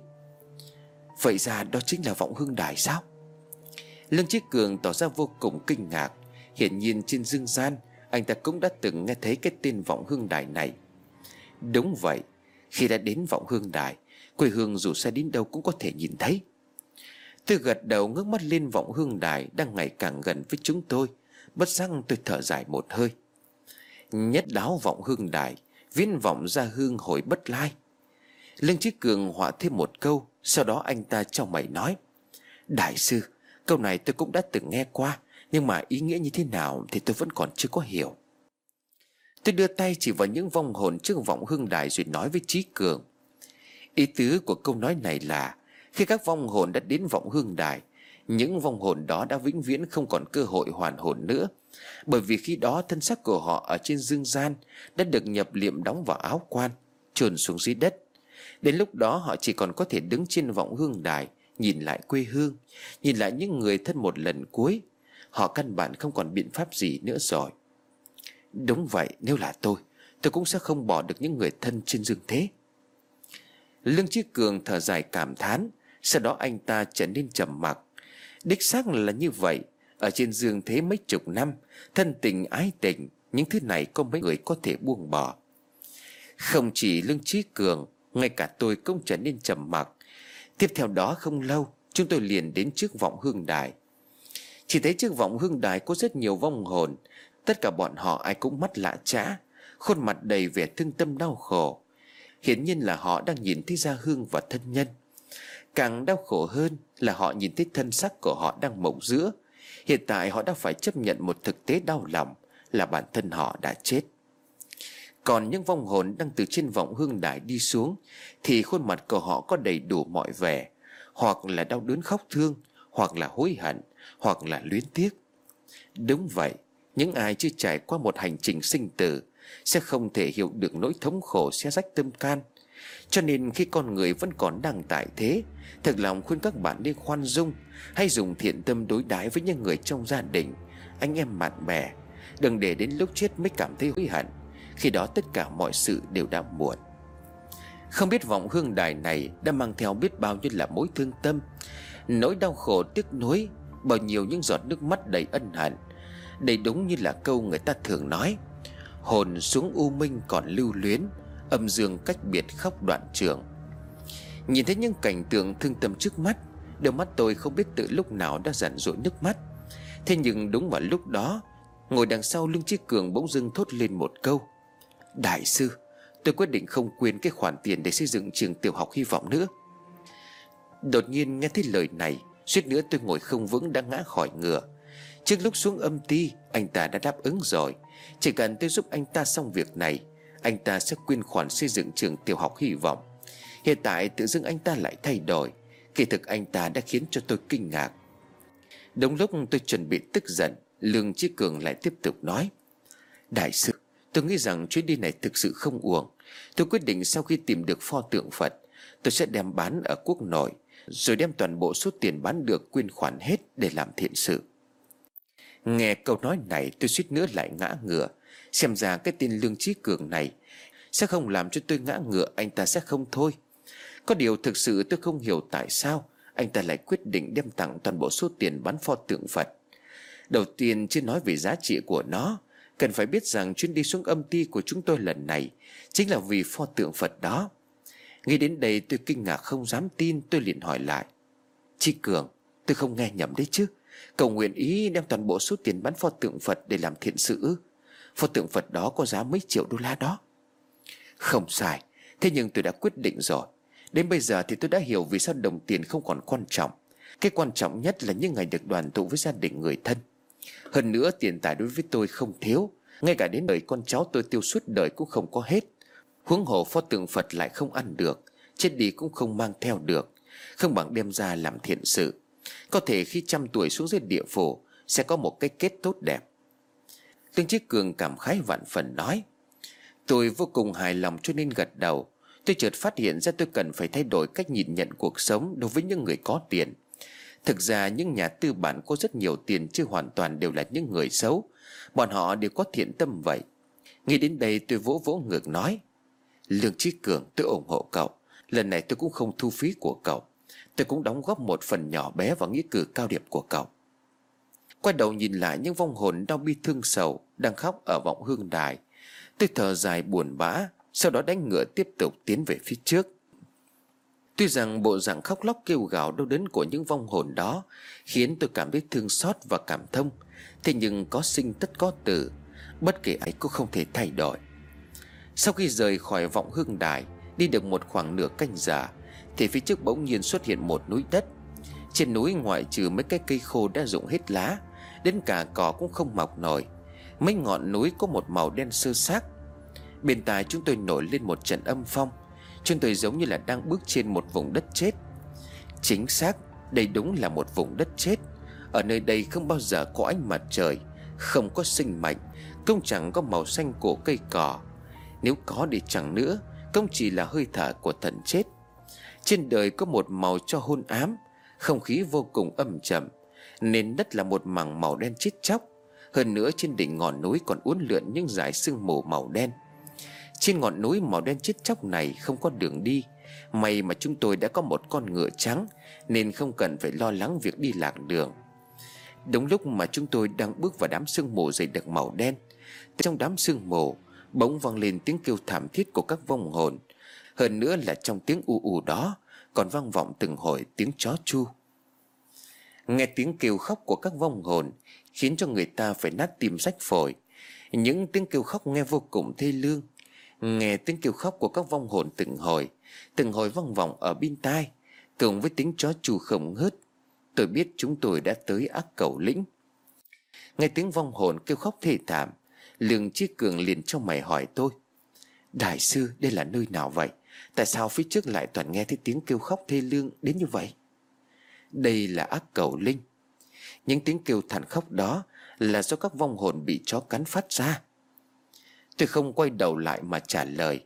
Vậy ra đó chính là Vọng Hương Đài sao? Lương Chí Cường tỏ ra vô cùng kinh ngạc. Hiển nhiên trên dương gian anh ta cũng đã từng nghe thấy cái tên Vọng Hương Đài này. Đúng vậy, khi đã đến Vọng Hương Đài, quê hương dù xa đến đâu cũng có thể nhìn thấy. Tôi gật đầu ngước mắt lên Vọng Hương Đài đang ngày càng gần với chúng tôi. Bất giác tôi thở dài một hơi. Nhất đáo Vọng Hương Đài, viễn vọng ra hương hồi bất lai. Lương Chí Cường họa thêm một câu. Sau đó anh ta trong mày nói: Đại sư, câu này tôi cũng đã từng nghe qua, nhưng mà ý nghĩa như thế nào thì tôi vẫn còn chưa có hiểu. Tôi đưa tay chỉ vào những vong hồn trước Vọng Hương Đài rồi nói với Chí Cường: Ý tứ của câu nói này là khi các vong hồn đã đến Vọng Hương Đài, những vong hồn đó đã vĩnh viễn không còn cơ hội hoàn hồn nữa. Bởi vì khi đó thân xác của họ ở trên dương gian đã được nhập liệm đóng vào áo quan, chôn xuống dưới đất. Đến lúc đó họ chỉ còn có thể đứng trên Vọng Hương Đài, nhìn lại quê hương, nhìn lại những người thân một lần cuối. Họ căn bản không còn biện pháp gì nữa rồi. Đúng vậy, nếu là tôi, tôi cũng sẽ không bỏ được những người thân trên dương thế. Lương Chí Cường thở dài cảm thán. Sau đó anh ta trở nên trầm mặc. Đích xác là như vậy. Ở trên dương thế mấy chục năm, thân tình ái tình, những thứ này có mấy người có thể buông bỏ. Không chỉ Lương Chí Cường, ngay cả tôi cũng trở nên trầm mặc. Tiếp theo đó không lâu, chúng tôi liền đến trước Vọng Hương Đài. Chỉ thấy trước Vọng Hương Đài có rất nhiều vong hồn. Tất cả bọn họ ai cũng mắt lạ chã, khuôn mặt đầy vẻ thương tâm đau khổ. Hiển nhiên là họ đang nhìn thấy gia hương và thân nhân. Càng đau khổ hơn là họ nhìn thấy thân xác của họ đang mộng giữa. Hiện tại họ đã phải chấp nhận một thực tế đau lòng là bản thân họ đã chết. Còn những vong hồn đang từ trên Vọng Hương Đài đi xuống thì khuôn mặt của họ có đầy đủ mọi vẻ, hoặc là đau đớn khóc thương, hoặc là hối hận, hoặc là luyến tiếc. Đúng vậy, những ai chưa trải qua một hành trình sinh tử sẽ không thể hiểu được nỗi thống khổ xé rách tâm can. Cho nên khi con người vẫn còn đang tại thế, thật lòng khuyên các bạn nên khoan dung, hay dùng thiện tâm đối đãi với những người trong gia đình, anh em bạn bè. Đừng để đến lúc chết mới cảm thấy hối hận, khi đó tất cả mọi sự đều đã muộn. Không biết vọng hương đài này đã mang theo biết bao nhiêu là mối thương tâm, nỗi đau khổ tiếc nuối, bao nhiêu những giọt nước mắt đầy ân hận. Đây đúng như là câu người ta thường nói: hồn xuống u minh còn lưu luyến, âm dương cách biệt khóc đoạn trường. Nhìn thấy những cảnh tượng thương tâm trước mắt, đôi mắt tôi không biết từ lúc nào đã giàn giụa nước mắt. Thế nhưng đúng vào lúc đó, ngồi đằng sau Lương Chí Cường bỗng dưng thốt lên một câu: đại sư, tôi quyết định không quên cái khoản tiền để xây dựng trường tiểu học Hy Vọng nữa. Đột nhiên nghe thấy lời này, suýt nữa tôi ngồi không vững đã ngã khỏi ngựa. Trước lúc xuống âm ty, anh ta đã đáp ứng rồi. Chỉ cần tôi giúp anh ta xong việc này, anh ta sẽ quyên khoản xây dựng trường tiểu học Hy Vọng. Hiện tại tự dưng anh ta lại thay đổi. Kỳ thực anh ta đã khiến cho tôi kinh ngạc. Đúng lúc tôi chuẩn bị tức giận, Lương Chí Cường lại tiếp tục nói: đại sư, tôi nghĩ rằng chuyến đi này thực sự không uổng. Tôi quyết định sau khi tìm được pho tượng Phật, tôi sẽ đem bán ở quốc nội, rồi đem toàn bộ số tiền bán được quyên khoản hết để làm thiện sự. Nghe câu nói này tôi suýt nữa lại ngã ngựa. Xem ra cái tên Lương Chí Cường này sẽ không làm cho tôi ngã ngựa, anh ta sẽ không thôi. Có điều thực sự tôi không hiểu tại sao anh ta lại quyết định đem tặng toàn bộ số tiền bán pho tượng Phật. Đầu tiên, chưa nói về giá trị của nó, cần phải biết rằng chuyến đi xuống âm ty của chúng tôi lần này chính là vì pho tượng Phật đó. Nghĩ đến đây tôi kinh ngạc không dám tin. Tôi liền hỏi lại: Chí Cường, tôi không nghe nhầm đấy chứ? Cậu nguyện ý đem toàn bộ số tiền bán pho tượng Phật để làm thiện sự? Pho tượng Phật đó có giá mấy triệu đô la đó. Không sai. Thế nhưng tôi đã quyết định rồi. Đến bây giờ thì tôi đã hiểu vì sao đồng tiền không còn quan trọng. Cái quan trọng nhất là những ngày được đoàn tụ với gia đình người thân. Hơn nữa, tiền tài đối với tôi không thiếu. Ngay cả đến đời con cháu tôi tiêu suốt đời cũng không có hết. Huống hồ pho tượng Phật lại không ăn được, chết đi cũng không mang theo được. Không bằng đem ra làm thiện sự. Có thể khi trăm tuổi xuống dưới địa phủ sẽ có một cái kết tốt đẹp. Lương Chí Cường cảm khái vạn phần nói. Tôi vô cùng hài lòng cho nên gật đầu. Tôi chợt phát hiện ra tôi cần phải thay đổi cách nhìn nhận cuộc sống đối với những người có tiền. Thực ra những nhà tư bản có rất nhiều tiền chưa hoàn toàn đều là những người xấu. Bọn họ đều có thiện tâm vậy. Nghĩ đến đây tôi vỗ vỗ ngực nói. Lương Chí Cường, tôi ủng hộ cậu. Lần này tôi cũng không thu phí của cậu. Tôi cũng đóng góp một phần nhỏ bé vào nghĩa cử cao đẹp của cậu. Quay đầu nhìn lại những vong hồn đau bi thương sầu đang khóc ở vọng hương đài, tôi thở dài buồn bã. Sau đó đánh ngựa tiếp tục tiến về phía trước. Tuy rằng bộ dạng khóc lóc kêu gào đau đớn của những vong hồn đó khiến tôi cảm thấy thương xót và cảm thông, thế nhưng có sinh tất có tử, bất kể ai cũng không thể thay đổi. Sau khi rời khỏi vọng hương đài, đi được một khoảng nửa canh giờ thì phía trước bỗng nhiên xuất hiện một núi đất. Trên núi ngoại trừ mấy cái cây khô đã rụng hết lá, đến cả cỏ cũng không mọc nổi. Mấy ngọn núi có một màu đen sơ xác. Bên tai chúng tôi nổi lên một trận âm phong. Chúng tôi giống như là đang bước trên một vùng đất chết. Chính xác, đây đúng là một vùng đất chết. Ở nơi đây không bao giờ có ánh mặt trời, không có sinh mệnh, cũng chẳng có màu xanh của cây cỏ. Nếu có đi chẳng nữa, cũng chỉ là hơi thở của thần chết. Trên đời có một màu cho hôn ám, không khí vô cùng âm trầm, nên đất là một mảng màu đen chết chóc. Hơn nữa trên đỉnh ngọn núi còn uốn lượn những dải sương mù màu đen. Trên ngọn núi màu đen chết chóc này không có đường đi. May mà chúng tôi đã có một con ngựa trắng, nên không cần phải lo lắng việc đi lạc đường. Đúng lúc mà chúng tôi đang bước vào đám sương mù dày đặc màu đen, trong đám sương mù bỗng vang lên tiếng kêu thảm thiết của các vong hồn. Hơn nữa là trong tiếng u u đó còn vang vọng từng hồi tiếng chó chu. Nghe tiếng kêu khóc của các vong hồn khiến cho người ta phải nát tim rách phổi. Những tiếng kêu khóc nghe vô cùng thê lương. Nghe tiếng kêu khóc của các vong hồn từng hồi Từng hồi vang vọng ở bên tai, cùng với tiếng chó chu không ngớt, tôi biết chúng tôi đã tới Ác Cẩu Lĩnh. Nghe tiếng vong hồn kêu khóc thê thảm, Lương Chí Cường liền trong mày hỏi tôi. Đại sư, đây là nơi nào vậy? Tại sao phía trước lại toàn nghe thấy tiếng kêu khóc thê lương đến như vậy? Đây là Ác Cẩu Linh. Những tiếng kêu thảm khóc đó là do các vong hồn bị chó cắn phát ra. Tôi không quay đầu lại mà trả lời.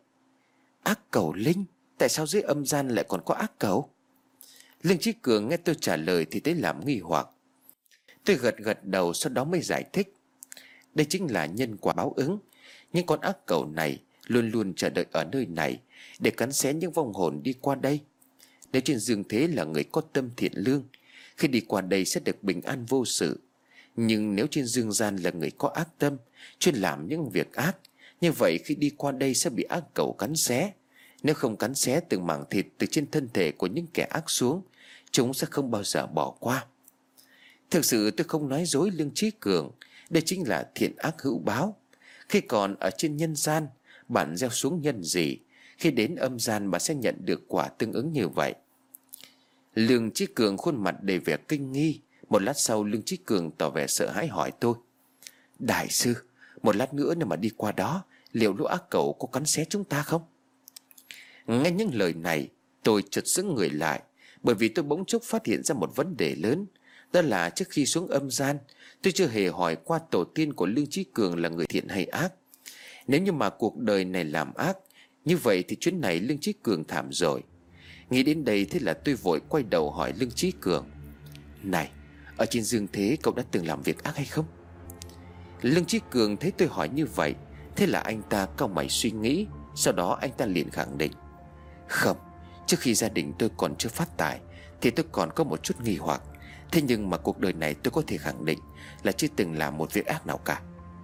Ác Cẩu Linh? Tại sao dưới âm gian lại còn có ác cẩu? Lương Chí Cường nghe tôi trả lời thì thấy làm nghi hoặc. Tôi gật gật đầu, sau đó mới giải thích. Đây chính là nhân quả báo ứng. Những con ác cẩu này luôn luôn chờ đợi ở nơi này để cắn xé những vong hồn đi qua đây. Nếu trên dương thế là người có tâm thiện lương, khi đi qua đây sẽ được bình an vô sự. Nhưng nếu trên dương gian là người có ác tâm, chuyên làm những việc ác, như vậy khi đi qua đây sẽ bị ác cẩu cắn xé. Nếu không cắn xé từng mảng thịt từ trên thân thể của những kẻ ác xuống, chúng sẽ không bao giờ bỏ qua. Thực sự tôi không nói dối Lương Chí Cường. Đây chính là thiện ác hữu báo. Khi còn ở trên nhân gian, bạn gieo xuống nhân gì, khi đến âm gian bạn sẽ nhận được quả tương ứng như vậy. Lương Chí Cường khuôn mặt đầy vẻ kinh nghi. Một lát sau Lương Chí Cường tỏ vẻ sợ hãi hỏi tôi: Đại sư, một lát nữa nếu mà đi qua đó, liệu lũ ác cẩu có cắn xé chúng ta không? Nghe những lời này, tôi chợt sững người lại, bởi vì tôi bỗng chốc phát hiện ra một vấn đề lớn. Đó là trước khi xuống âm gian, tôi chưa hề hỏi qua tổ tiên của Lương Chí Cường là người thiện hay ác. Nếu như mà cuộc đời này làm ác, như vậy thì chuyến này Lương Chí Cường thảm rồi. Nghĩ đến đây thế là tôi vội quay đầu hỏi Lương Chí Cường: Này, ở trên dương thế cậu đã từng làm việc ác hay không? Lương Chí Cường thấy tôi hỏi như vậy, thế là anh ta cau mày suy nghĩ. Sau đó anh ta liền khẳng định: Không, trước khi gia đình tôi còn chưa phát tài thì tôi còn có một chút nghi hoặc. Thế nhưng mà cuộc đời này tôi có thể khẳng định là chưa từng làm một việc ác nào cả.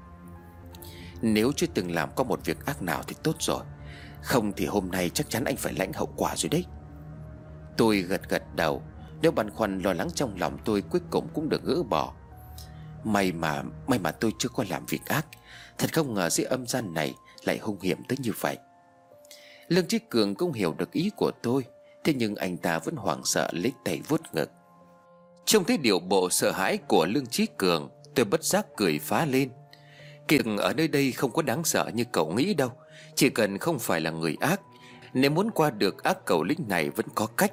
Nếu chưa từng làm có một việc ác nào thì tốt rồi, không thì hôm nay chắc chắn anh phải lãnh hậu quả rồi đấy. Tôi gật gật đầu. Nếu băn khoăn lo lắng trong lòng tôi cuối cùng cũng được gỡ bỏ. May mà May mà tôi chưa có làm việc ác. Thật không ngờ dưới âm gian này lại hung hiểm tới như vậy. Lương Chí Cường cũng hiểu được ý của tôi, thế nhưng anh ta vẫn hoảng sợ lấy tay vuốt ngực. Trông thấy điệu bộ sợ hãi của Lương Chí Cường, tôi bất giác cười phá lên. Kìa, ở nơi đây không có đáng sợ như cậu nghĩ đâu. Chỉ cần không phải là người ác, nếu muốn qua được ác cẩu lĩnh này vẫn có cách.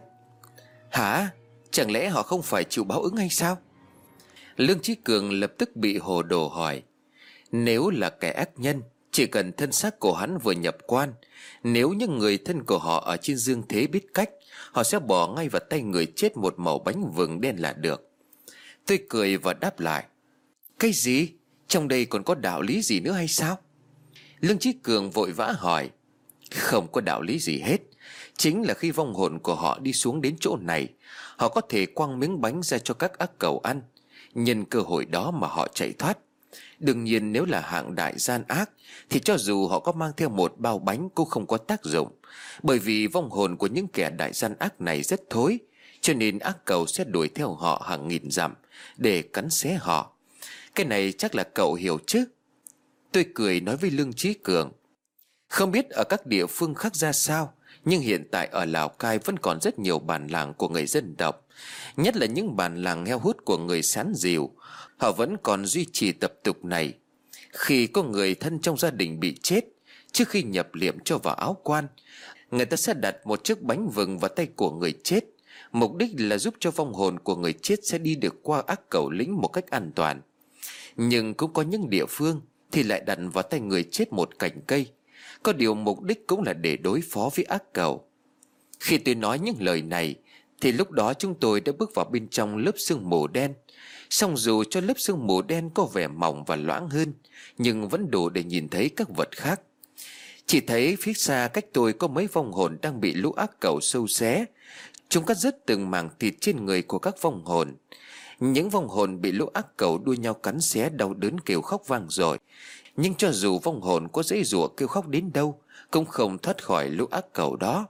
Hả? Chẳng lẽ họ không phải chịu báo ứng hay sao? Lương Chí Cường lập tức bị hồ đồ hỏi. Nếu là kẻ ác nhân, chỉ cần thân xác của hắn vừa nhập quan, nếu những người thân của họ ở trên dương thế biết cách, họ sẽ bỏ ngay vào tay người chết một mẩu bánh vừng đen là được. Tôi cười và đáp lại: Cái gì? Trong đây còn có đạo lý gì nữa hay sao? Lương Chí Cường vội vã hỏi: Không có đạo lý gì hết. Chính là khi vong hồn của họ đi xuống đến chỗ này, họ có thể quăng miếng bánh ra cho các ác cẩu ăn, nhân cơ hội đó mà họ chạy thoát. Đương nhiên nếu là hạng đại gian ác thì cho dù họ có mang theo một bao bánh cũng không có tác dụng, bởi vì vong hồn của những kẻ đại gian ác này rất thối, cho nên ác cẩu sẽ đuổi theo họ hàng nghìn dặm để cắn xé họ. Cái này chắc là cậu hiểu chứ? Tôi cười nói với Lương Chí Cường: Không biết ở các địa phương khác ra sao, nhưng hiện tại ở Lào Cai vẫn còn rất nhiều bản làng của người dân tộc, nhất là những bản làng heo hút của người Sán Dìu. Họ vẫn còn duy trì tập tục này. Khi có người thân trong gia đình bị chết, trước khi nhập liệm cho vào áo quan, người ta sẽ đặt một chiếc bánh vừng vào tay của người chết, mục đích là giúp cho vong hồn của người chết sẽ đi được qua ác cẩu lĩnh một cách an toàn. Nhưng cũng có những địa phương thì lại đặt vào tay người chết một cành cây, có điều mục đích cũng là để đối phó với ác cẩu. Khi tôi nói những lời này thì lúc đó chúng tôi đã bước vào bên trong lớp sương mù đen. Song dù cho lớp sương mù đen có vẻ mỏng và loãng hơn, nhưng vẫn đủ để nhìn thấy các vật khác. Chỉ thấy phía xa cách tôi có mấy vong hồn đang bị lũ ác cẩu sâu xé. Chúng cắt rứt từng mảng thịt trên người của các vong hồn. Những vong hồn bị lũ ác cẩu đua nhau cắn xé đau đớn kêu khóc vang dội. Nhưng cho dù vong hồn có giãy giụa kêu khóc đến đâu, cũng không thoát khỏi lũ ác cẩu đó.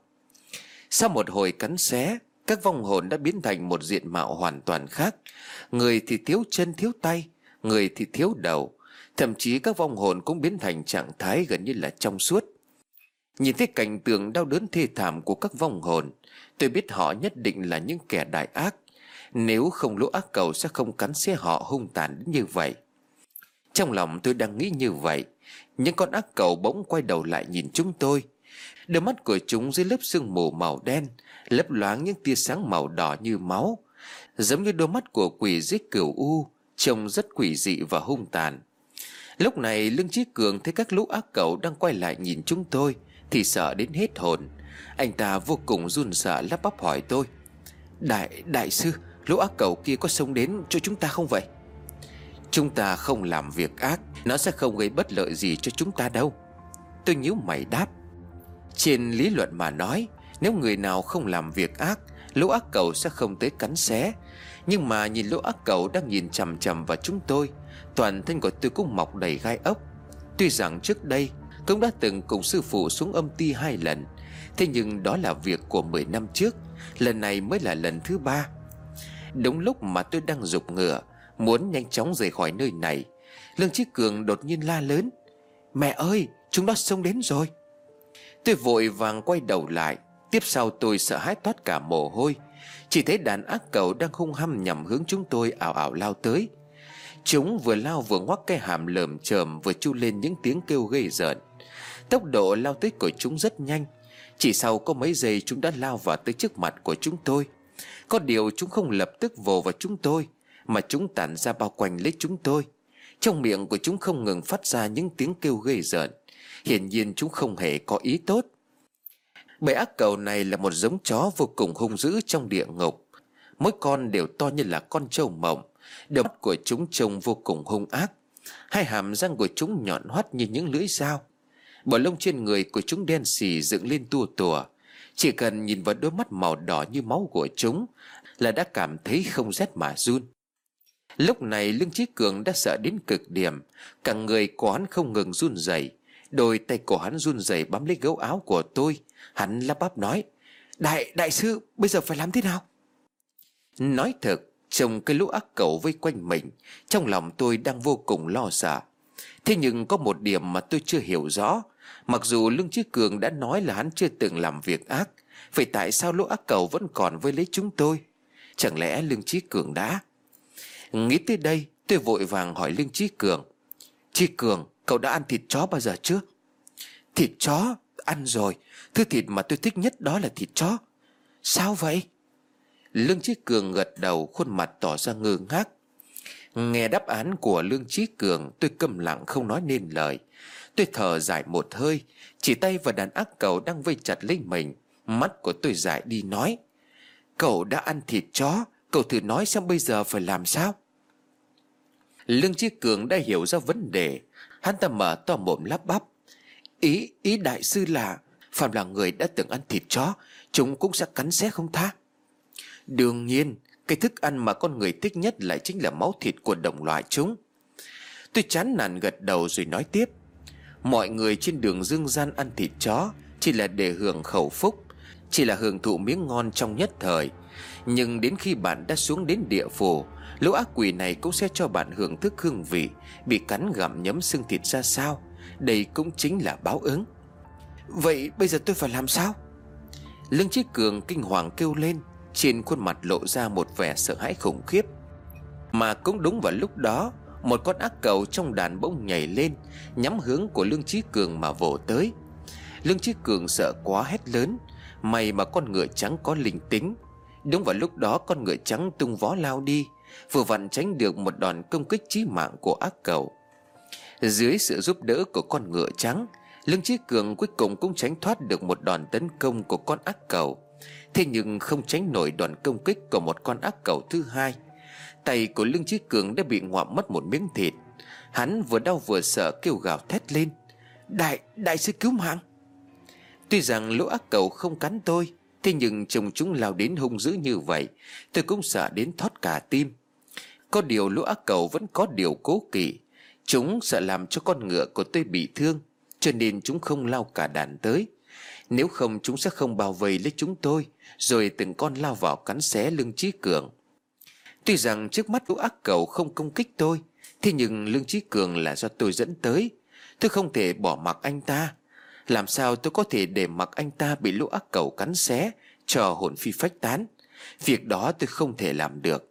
Sau một hồi cắn xé, các vong hồn đã biến thành một diện mạo hoàn toàn khác. Người thì thiếu chân thiếu tay, người thì thiếu đầu. Thậm chí các vong hồn cũng biến thành trạng thái gần như là trong suốt. Nhìn thấy cảnh tượng đau đớn thê thảm của các vong hồn, tôi biết họ nhất định là những kẻ đại ác. Nếu không lũ ác cẩu sẽ không cắn xé họ hung tàn đến như vậy. Trong lòng tôi đang nghĩ như vậy, những con ác cẩu bỗng quay đầu lại nhìn chúng tôi. Đôi mắt của chúng dưới lớp sương mù màu đen lấp loáng những tia sáng màu đỏ như máu, giống như đôi mắt của quỷ dưới cửu u, trông rất quỷ dị và hung tàn. Lúc này Lương Chí Cường thấy các lũ ác cẩu đang quay lại nhìn chúng tôi thì sợ đến hết hồn. Anh ta vô cùng run sợ lắp bắp hỏi tôi: Đại, đại sư, lũ ác cẩu kia có xông đến cho chúng ta không vậy? Chúng ta không làm việc ác, nó sẽ không gây bất lợi gì cho chúng ta đâu. Tôi nhíu mày đáp: Trên lý luận mà nói, nếu người nào không làm việc ác, lũ ác cầu sẽ không tới cắn xé. Nhưng mà nhìn lũ ác cầu đang nhìn chằm chằm vào chúng tôi, toàn thân của tôi cũng mọc đầy gai ốc. Tuy rằng trước đây cũng đã từng cùng sư phụ xuống âm ty hai lần, thế nhưng đó là việc của mười năm trước. Lần này mới là lần thứ ba. Đúng lúc mà tôi đang giục ngựa muốn nhanh chóng rời khỏi nơi này, Lương Chí Cường đột nhiên la lớn: Mẹ ơi, chúng nó xông đến rồi! Tôi vội vàng quay đầu lại. Tiếp sau tôi sợ hãi toát cả mồ hôi. Chỉ thấy đàn ác cầu đang hung hăng nhằm hướng chúng tôi ảo ảo lao tới. Chúng vừa lao vừa ngoắc cái hàm lởm chởm, vừa chu lên những tiếng kêu ghê rợn. Tốc độ lao tới của chúng rất nhanh. Chỉ sau có mấy giây chúng đã lao vào tới trước mặt của chúng tôi. Có điều chúng không lập tức vồ vào chúng tôi, mà chúng tản ra bao quanh lấy chúng tôi. Trong miệng của chúng không ngừng phát ra những tiếng kêu ghê rợn. Hiển nhiên chúng không hề có ý tốt. Bầy ác cầu này là một giống chó vô cùng hung dữ trong địa ngục. Mỗi con đều to như là con trâu mộng. Đôi mắt của chúng trông vô cùng hung ác. Hai hàm răng của chúng nhọn hoắt như những lưỡi dao. Bộ lông trên người của chúng đen xì dựng lên tua tủa. Chỉ cần nhìn vào đôi mắt màu đỏ như máu của chúng là đã cảm thấy không rét mà run. Lúc này Lương Chí Cường đã sợ đến cực điểm. Cả người của hắn không ngừng run rẩy. Đôi tay của hắn run rẩy bám lấy gấu áo của tôi. Hắn lắp bắp nói: Đại, đại sư, bây giờ phải làm thế nào? Nói thật, trông cái lũ ác cầu vây quanh mình, trong lòng tôi đang vô cùng lo sợ. Thế nhưng có một điểm mà tôi chưa hiểu rõ. Mặc dù Lương Chí Cường đã nói là hắn chưa từng làm việc ác, vậy tại sao lũ ác cầu vẫn còn vây lấy chúng tôi? Chẳng lẽ Lương Chí Cường đã... Nghĩ tới đây, tôi vội vàng hỏi Lương Chí Cường: Chí Cường, cậu đã ăn thịt chó bao giờ chưa? Thịt chó? Ăn rồi. Thứ thịt mà tôi thích nhất đó là thịt chó. Sao vậy? Lương Chí Cường gật đầu, khuôn mặt tỏ ra ngơ ngác. Nghe đáp án của Lương Chí Cường, tôi câm lặng không nói nên lời. Tôi thở dài một hơi, chỉ tay vào đàn ác cầu đang vây chặt lấy mình. Mắt của tôi dại đi nói: Cậu đã ăn thịt chó, cậu thử nói xem bây giờ phải làm sao? Lương Chí Cường đã hiểu ra vấn đề. Hắn ta mở to mồm lắp bắp: Ý, ý đại sư là phàm là người đã từng ăn thịt chó, chúng cũng sẽ cắn xé không tha. Đương nhiên, cái thức ăn mà con người thích nhất lại chính là máu thịt của đồng loại chúng. Tôi chán nản gật đầu rồi nói tiếp: Mọi người trên đường dương gian ăn thịt chó chỉ là để hưởng khẩu phúc, chỉ là hưởng thụ miếng ngon trong nhất thời. Nhưng đến khi bạn đã xuống đến địa phủ, lũ ác quỷ này cũng sẽ cho bạn hưởng thức hương vị bị cắn gặm nhấm xương thịt ra sao. Đây cũng chính là báo ứng. Vậy bây giờ tôi phải làm sao? Lương Chí Cường kinh hoàng kêu lên, trên khuôn mặt lộ ra một vẻ sợ hãi khủng khiếp. Mà cũng đúng vào lúc đó, một con ác cầu trong đàn bỗng nhảy lên, nhắm hướng của Lương Chí Cường mà vồ tới. Lương Chí Cường sợ quá hét lớn: May mà con ngựa trắng có linh tính. Đúng vào lúc đó, con ngựa trắng tung vó lao đi, vừa vặn tránh được một đòn công kích chí mạng của ác cầu. Dưới sự giúp đỡ của con ngựa trắng, Lương Chí Cường cuối cùng cũng tránh thoát được một đòn tấn công của con ác cầu. Thế nhưng không tránh nổi đòn công kích của một con ác cầu thứ hai. Tay của Lương Chí Cường đã bị ngoạm mất một miếng thịt. Hắn vừa đau vừa sợ kêu gào thét lên: Đại, đại sư cứu mạng! Tuy rằng lũ ác cầu không cắn tôi, thế nhưng trông chúng lao đến hung dữ như vậy, tôi cũng sợ đến thót cả tim. Có điều lũ ác cầu vẫn có điều cố kỵ. Chúng sợ làm cho con ngựa của tôi bị thương, cho nên chúng không lao cả đàn tới. Nếu không chúng sẽ không bao vây lấy chúng tôi, rồi từng con lao vào cắn xé Lương Chí Cường. Tuy rằng trước mắt lũ ác cầu không công kích tôi, thế nhưng Lương Chí Cường là do tôi dẫn tới. Tôi không thể bỏ mặc anh ta. Làm sao tôi có thể để mặc anh ta bị lũ ác cầu cắn xé cho hồn phi phách tán? Việc đó tôi không thể làm được.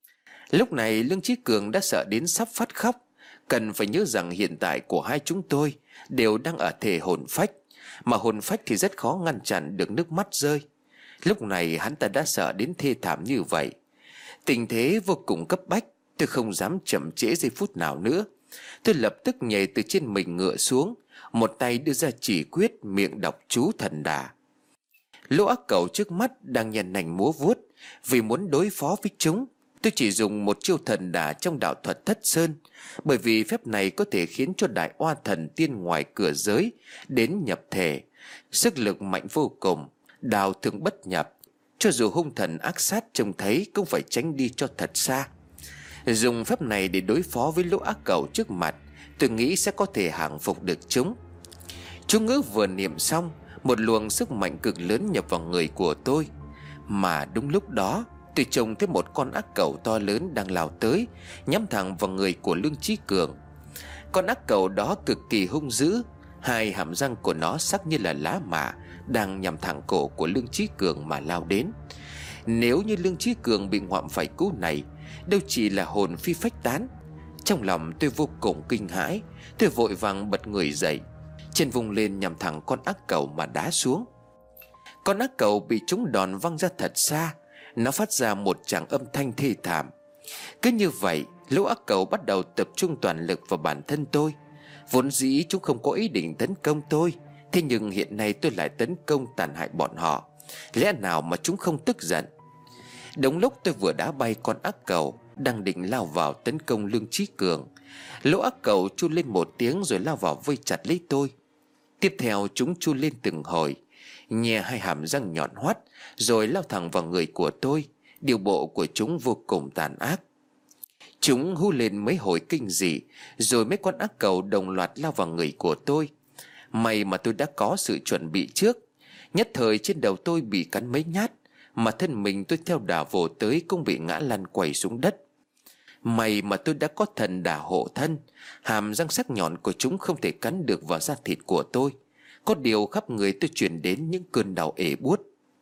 Lúc này Lương Chí Cường đã sợ đến sắp phát khóc. Cần phải nhớ rằng hiện tại của hai chúng tôi đều đang ở thể hồn phách, mà hồn phách thì rất khó ngăn chặn được nước mắt rơi. Lúc này hắn ta đã sợ đến thê thảm như vậy. Tình thế vô cùng cấp bách, tôi không dám chậm trễ giây phút nào nữa. Tôi lập tức nhảy từ trên mình ngựa xuống, một tay đưa ra chỉ quyết, miệng đọc chú thần đà. Lũ ác cầu trước mắt đang nhằn nành múa vuốt vì muốn đối phó với chúng. Tôi chỉ dùng một chiêu thần đả trong đạo thuật Thất Sơn, bởi vì phép này có thể khiến cho đại oa thần tiên ngoài cửa giới đến nhập thể. Sức lực mạnh vô cùng, đào thương bất nhập. Cho dù hung thần ác sát trông thấy cũng phải tránh đi cho thật xa. Dùng phép này để đối phó với lũ ác cầu trước mặt, tôi nghĩ sẽ có thể hàng phục được chúng. Chú ngữ vừa niệm xong, một luồng sức mạnh cực lớn nhập vào người của tôi. Mà đúng lúc đó, tôi trông thấy một con ác cầu to lớn đang lao tới, nhắm thẳng vào người của Lương Chí Cường. Con ác cầu đó cực kỳ hung dữ, hai hàm răng của nó sắc như là lá mạ, đang nhằm thẳng cổ của Lương Chí Cường mà lao đến. Nếu như Lương Chí Cường bị ngoạm phải cú này, đâu chỉ là hồn phi phách tán. Trong lòng tôi vô cùng kinh hãi, tôi vội vàng bật người dậy, chân vùng lên nhằm thẳng con ác cầu mà đá xuống. Con ác cầu bị trúng đòn văng ra thật xa, nó phát ra một tràng âm thanh thê thảm. Cứ như vậy, lũ ác cầu bắt đầu tập trung toàn lực vào bản thân tôi. Vốn dĩ chúng không có ý định tấn công tôi, thế nhưng hiện nay tôi lại tấn công tàn hại bọn họ. Lẽ nào mà chúng không tức giận? Đúng lúc tôi vừa đá bay con ác cầu đang định lao vào tấn công Lương Chí Cường, lũ ác cầu chu lên một tiếng rồi lao vào vây chặt lấy tôi. Tiếp theo chúng chu lên từng hồi, nhè hai hàm răng nhọn hoắt rồi lao thẳng vào người của tôi. Điều bộ của chúng vô cùng tàn ác. Chúng hú lên mấy hồi kinh dị, rồi mấy con ác cầu đồng loạt lao vào người của tôi. May mà tôi đã có sự chuẩn bị trước. Nhất thời trên đầu tôi bị cắn mấy nhát, mà thân mình tôi theo đà vồ tới cũng bị ngã lăn quay xuống đất. May mà tôi đã có thần đả hộ thân, hàm răng sắc nhọn của chúng không thể cắn được vào da thịt của tôi. Có điều khắp người tôi truyền đến những cơn đau ể buốt.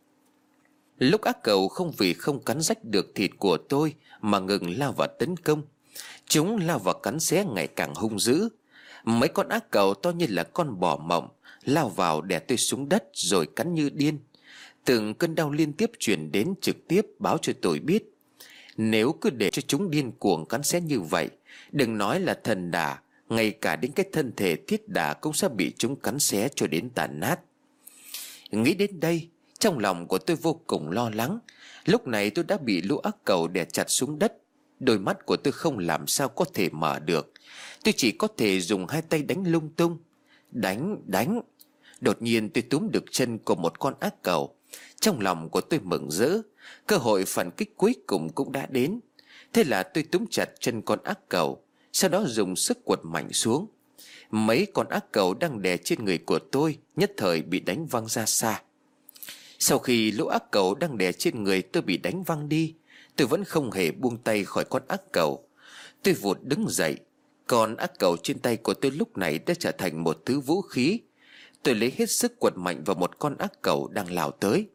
Lúc ác cầu không vì không cắn rách được thịt của tôi mà ngừng lao vào tấn công. Chúng lao vào cắn xé ngày càng hung dữ. Mấy con ác cầu to như là con bò mộng lao vào đè tôi xuống đất rồi cắn như điên. Từng cơn đau liên tiếp truyền đến trực tiếp báo cho tôi biết, nếu cứ để cho chúng điên cuồng cắn xé như vậy, đừng nói là thần đả, ngay cả đến cái thân thể thiết đả cũng sẽ bị chúng cắn xé cho đến tàn nát. Nghĩ đến đây, trong lòng của tôi vô cùng lo lắng. Lúc này tôi đã bị lũ ác cầu đè chặt xuống đất. Đôi mắt của tôi không làm sao có thể mở được. Tôi chỉ có thể dùng hai tay đánh lung tung. Đánh, đánh. Đột nhiên tôi túm được chân của một con ác cầu. Trong lòng của tôi mừng rỡ, cơ hội phản kích cuối cùng cũng đã đến. Thế là tôi túm chặt chân con ác cầu, sau đó dùng sức quật mạnh xuống. Mấy con ác cầu đang đè trên người của tôi nhất thời bị đánh văng ra xa. Sau khi lũ ác cầu đang đè trên người tôi bị đánh văng đi, tôi vẫn không hề buông tay khỏi con ác cầu. Tôi vụt đứng dậy. Con ác cầu trên tay của tôi lúc này đã trở thành một thứ vũ khí. Tôi lấy hết sức quật mạnh vào một con ác cầu đang lao tới.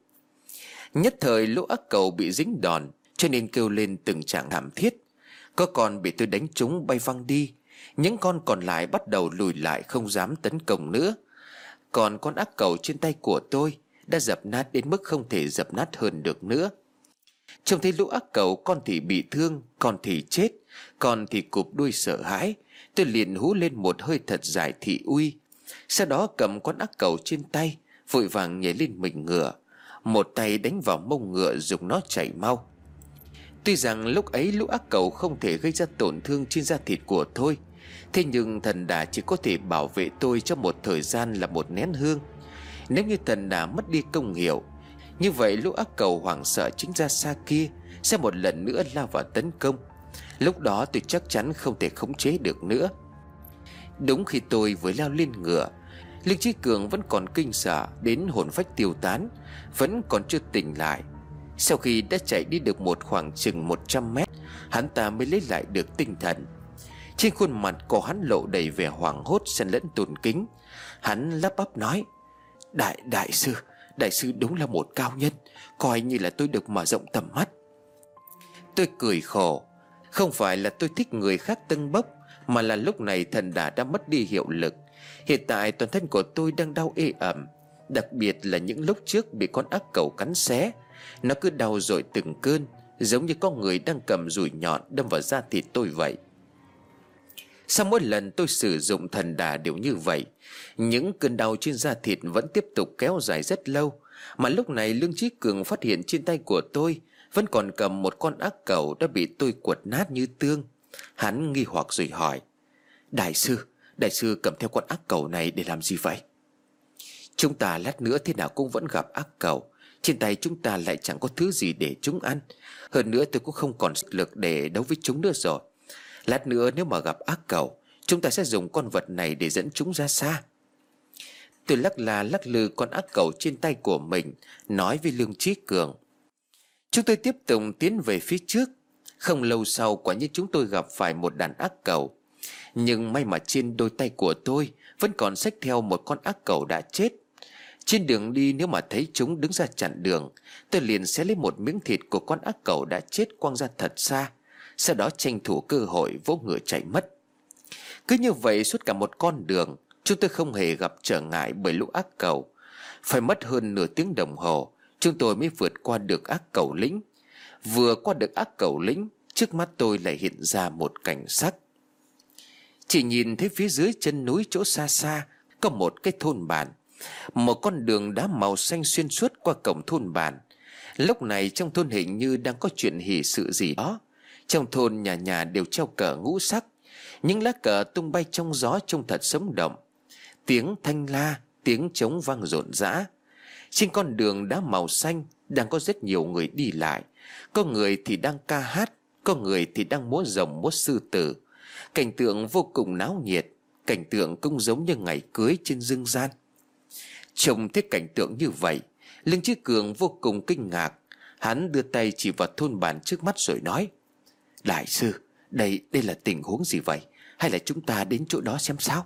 Nhất thời lũ ác cầu bị dính đòn, cho nên kêu lên từng tràng thảm thiết. Có con bị tôi đánh trúng bay văng đi, những con còn lại bắt đầu lùi lại không dám tấn công nữa. Còn con ác cầu trên tay của tôi đã dập nát đến mức không thể dập nát hơn được nữa. Trông thấy lũ ác cầu, con thì bị thương, con thì chết, con thì cụp đuôi sợ hãi. Tôi liền hú lên một hơi thật dài thị uy, sau đó cầm con ác cầu trên tay, vội vàng nhảy lên mình ngựa, một tay đánh vào mông ngựa dùng nó chạy mau. Tuy rằng lúc ấy lũ ác cầu không thể gây ra tổn thương trên da thịt của tôi, thế nhưng thần đà chỉ có thể bảo vệ tôi trong một thời gian là một nén hương. Nếu như thần đà mất đi công hiệu, như vậy lũ ác cầu hoảng sợ chính ra xa kia sẽ một lần nữa lao vào tấn công. Lúc đó tôi chắc chắn không thể khống chế được nữa. Đúng khi tôi vừa leo lên ngựa, Lương Chí Cường vẫn còn kinh sợ đến hồn phách tiêu tán, vẫn còn chưa tỉnh lại. Sau khi đã chạy đi được một khoảng chừng một trăm mét, hắn ta mới lấy lại được tinh thần. Trên khuôn mặt của hắn lộ đầy vẻ hoảng hốt xen lẫn tôn kính. Hắn lắp bắp nói: Đại đại sư, đại sư đúng là một cao nhân, coi như là tôi được mở rộng tầm mắt. Tôi cười khổ. Không phải là tôi thích người khác tâng bốc, mà là lúc này thần đà đã mất đi hiệu lực. Hiện tại toàn thân của tôi đang đau ê ẩm, đặc biệt là những lúc trước bị con ác cầu cắn xé. Nó cứ đau dội từng cơn, giống như có người đang cầm dùi nhọn đâm vào da thịt tôi vậy. Sau mỗi lần tôi sử dụng thần đà đều như vậy, những cơn đau trên da thịt vẫn tiếp tục kéo dài rất lâu. Mà lúc này Lương Chí Cường phát hiện trên tay của tôi vẫn còn cầm một con ác cẩu đã bị tôi quật nát như tương. Hắn nghi hoặc rồi hỏi: Đại sư, đại sư cầm theo con ác cẩu này để làm gì vậy? Chúng ta lát nữa thế nào cũng vẫn gặp ác cẩu. Trên tay chúng ta lại chẳng có thứ gì để chúng ăn. Hơn nữa tôi cũng không còn sức lực để đấu với chúng nữa rồi. Lát nữa nếu mà gặp ác cẩu, chúng ta sẽ dùng con vật này để dẫn chúng ra xa. Tôi lắc là lắc lư con ác cẩu trên tay của mình, nói với Lương Chí Cường. Chúng tôi tiếp tục tiến về phía trước. Không lâu sau, quả nhiên chúng tôi gặp phải một đàn ác cẩu. Nhưng may mà trên đôi tay của tôi vẫn còn xách theo một con ác cẩu đã chết. Trên đường đi, nếu mà thấy chúng đứng ra chặn đường, tôi liền sẽ lấy một miếng thịt của con ác cẩu đã chết quăng ra thật xa, sau đó tranh thủ cơ hội vỗ ngựa chạy mất. Cứ như vậy suốt cả một con đường, chúng tôi không hề gặp trở ngại bởi lũ ác cẩu. Phải mất hơn nửa tiếng đồng hồ, chúng tôi mới vượt qua được ác cẩu lĩnh. Vừa qua được ác cẩu lĩnh, trước mắt tôi lại hiện ra một cảnh sắc. Chỉ nhìn thấy phía dưới chân núi chỗ xa xa có một cái thôn bản. Một con đường đá màu xanh xuyên suốt qua cổng thôn bản. Lúc này trong thôn hình như đang có chuyện hỷ sự gì đó. Trong thôn nhà nhà đều treo cờ ngũ sắc. Những lá cờ tung bay trong gió trông thật sống động. Tiếng thanh la, tiếng trống vang rộn rã. Trên con đường đá màu xanh đang có rất nhiều người đi lại. Có người thì đang ca hát, có người thì đang múa rồng múa sư tử. Cảnh tượng vô cùng náo nhiệt. Cảnh tượng cũng giống như ngày cưới trên dương gian. Trông thấy cảnh tượng như vậy, Lương Chí Cường vô cùng kinh ngạc. Hắn đưa tay chỉ vào thôn bản trước mắt rồi nói: Đại sư, đây đây là tình huống gì vậy? Hay là chúng ta đến chỗ đó xem sao?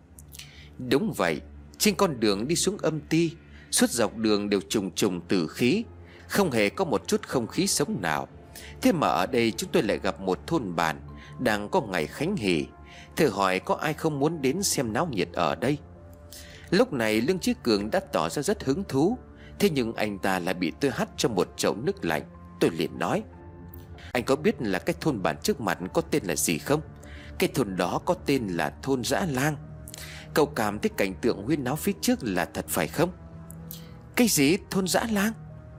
Đúng vậy. Trên con đường đi xuống âm ti, suốt dọc đường đều trùng trùng tử khí, không hề có một chút không khí sống nào. Thế mà ở đây chúng tôi lại gặp một thôn bản đang có ngày khánh hỷ. Thử hỏi có ai không muốn đến xem náo nhiệt ở đây? Lúc này Lương Chí Cường đã tỏ ra rất hứng thú. Thế nhưng anh ta lại bị tôi hắt cho một chậu nước lạnh. Tôi liền nói: Anh có biết là cái thôn bản trước mặt có tên là gì không? Cái thôn đó có tên là thôn Dã Lang. Cậu cảm thấy cảnh tượng huyên náo phía trước là thật phải không? Cái gì thôn Dã Lang?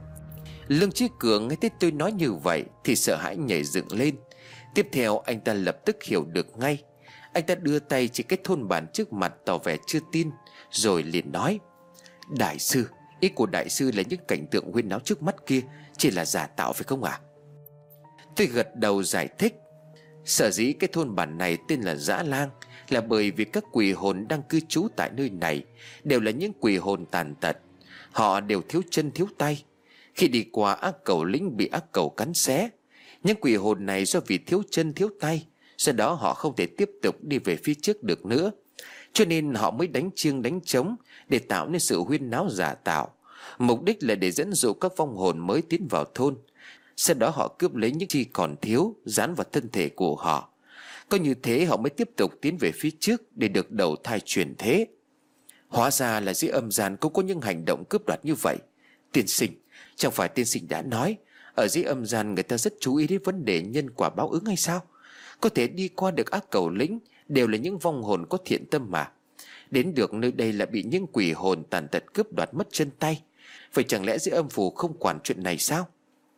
Lương Chí Cường nghe thấy tôi nói như vậy thì sợ hãi nhảy dựng lên. Tiếp theo anh ta lập tức hiểu được ngay. Anh ta đưa tay chỉ cái thôn bản trước mặt tỏ vẻ chưa tin, rồi liền nói: Đại sư, ý của đại sư là những cảnh tượng huyên náo trước mắt kia chỉ là giả tạo phải không ạ? À? Tôi gật đầu giải thích. Sở dĩ cái thôn bản này tên là Dã Lang là bởi vì các quỷ hồn đang cư trú tại nơi này đều là những quỷ hồn tàn tật. Họ đều thiếu chân thiếu tay. Khi đi qua ác cẩu lĩnh bị ác cẩu cắn xé, những quỷ hồn này do vì thiếu chân thiếu tay, do đó họ không thể tiếp tục đi về phía trước được nữa. Cho nên họ mới đánh chiêng đánh trống để tạo nên sự huyên náo giả tạo. Mục đích là để dẫn dụ các vong hồn mới tiến vào thôn. Sau đó họ cướp lấy những chi còn thiếu, dán vào thân thể của họ. Có như thế họ mới tiếp tục tiến về phía trước để được đầu thai chuyển thế. Hóa ra là dưới âm gian cũng có những hành động cướp đoạt như vậy. Tiên sinh, chẳng phải tiên sinh đã nói ở dưới âm gian người ta rất chú ý đến vấn đề nhân quả báo ứng hay sao? Có thể đi qua được ác cẩu lĩnh đều là những vong hồn có thiện tâm mà. Đến được nơi đây là bị những quỷ hồn tàn tật cướp đoạt mất chân tay. Vậy chẳng lẽ dưới âm phủ không quản chuyện này sao?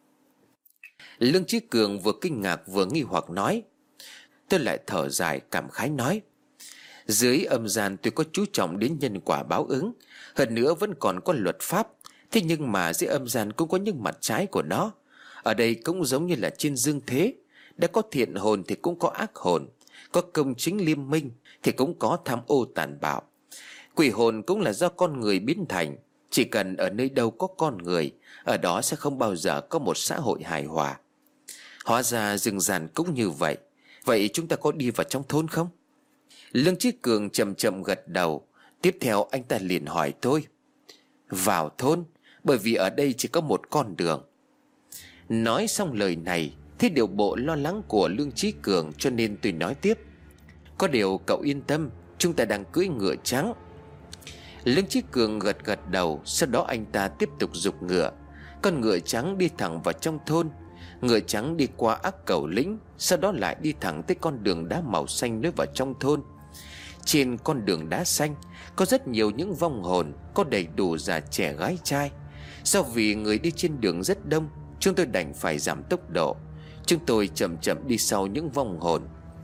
Lương Chí Cường vừa kinh ngạc vừa nghi hoặc nói. Tôi lại thở dài cảm khái nói: Dưới âm gian tôi có chú trọng đến nhân quả báo ứng, hơn nữa vẫn còn có luật pháp. Thế nhưng mà dưới âm gian cũng có những mặt trái của nó. Ở đây cũng giống như là trên dương thế, đã có thiện hồn thì cũng có ác hồn, có công chính liêm minh thì cũng có tham ô tàn bạo. Quỷ hồn cũng là do con người biến thành. Chỉ cần ở nơi đâu có con người, ở đó sẽ không bao giờ có một xã hội hài hòa. Hóa ra rừng ràn cũng như vậy. Vậy chúng ta có đi vào trong thôn không? Lương Chí Cường chậm chậm gật đầu. Tiếp theo anh ta liền hỏi tôi: Vào thôn? Bởi vì ở đây chỉ có một con đường. Nói xong lời này thì điều bộ lo lắng của Lương Chí Cường, cho nên tôi nói tiếp: Có điều cậu yên tâm, chúng ta đang cưỡi ngựa trắng. Lương Chí Cường gật gật đầu. Sau đó anh ta tiếp tục giục ngựa. Con ngựa trắng đi thẳng vào trong thôn. Ngựa trắng đi qua ác cẩu lĩnh, sau đó lại đi thẳng tới con đường đá màu xanh nối vào trong thôn. Trên con đường đá xanh có rất nhiều những vong hồn, có đầy đủ già trẻ gái trai. Do vì người đi trên đường rất đông, chúng tôi đành phải giảm tốc độ. Chúng tôi chậm chậm đi sau những vong hồn.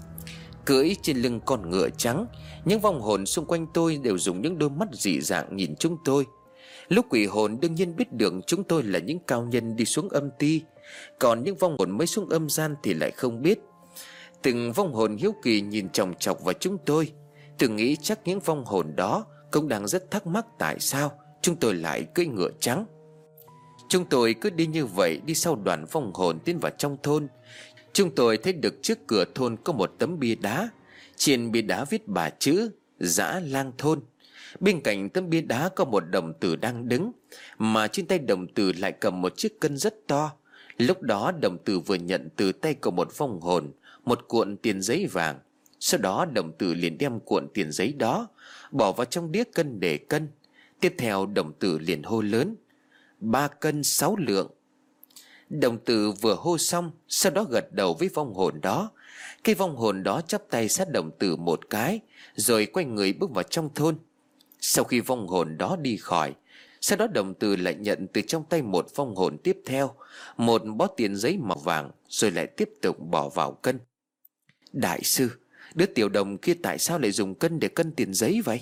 Cưỡi trên lưng con ngựa trắng, những vong hồn xung quanh tôi đều dùng những đôi mắt dị dạng nhìn chúng tôi. Lúc quỷ hồn đương nhiên biết được chúng tôi là những cao nhân đi xuống âm ti, còn những vong hồn mới xuống âm gian thì lại không biết. Từng vong hồn hiếu kỳ nhìn chòng chọc vào chúng tôi. Tôi nghĩ chắc những vong hồn đó cũng đang rất thắc mắc tại sao chúng tôi lại cưỡi ngựa trắng. Chúng tôi cứ đi như vậy, đi sau đoàn vong hồn tiến vào trong thôn. Chúng tôi thấy được trước cửa thôn có một tấm bia đá. Trên bia đá viết ba chữ Dã Lang Thôn. Bên cạnh tấm bia đá có một đồng tử đang đứng, mà trên tay đồng tử lại cầm một chiếc cân rất to. Lúc đó đồng tử vừa nhận từ tay của một vong hồn một cuộn tiền giấy vàng. Sau đó đồng tử liền đem cuộn tiền giấy đó bỏ vào trong đĩa cân để cân. Tiếp theo đồng tử liền hô lớn: Ba cân sáu lượng. Đồng tử vừa hô xong, sau đó gật đầu với vong hồn đó. Cái vong hồn đó chắp tay sát đồng tử một cái, rồi quay người bước vào trong thôn. Sau khi vong hồn đó đi khỏi, sau đó đồng tử lại nhận từ trong tay một vong hồn tiếp theo một bó tiền giấy màu vàng, rồi lại tiếp tục bỏ vào cân. Đại sư, đứa tiểu đồng kia tại sao lại dùng cân để cân tiền giấy vậy?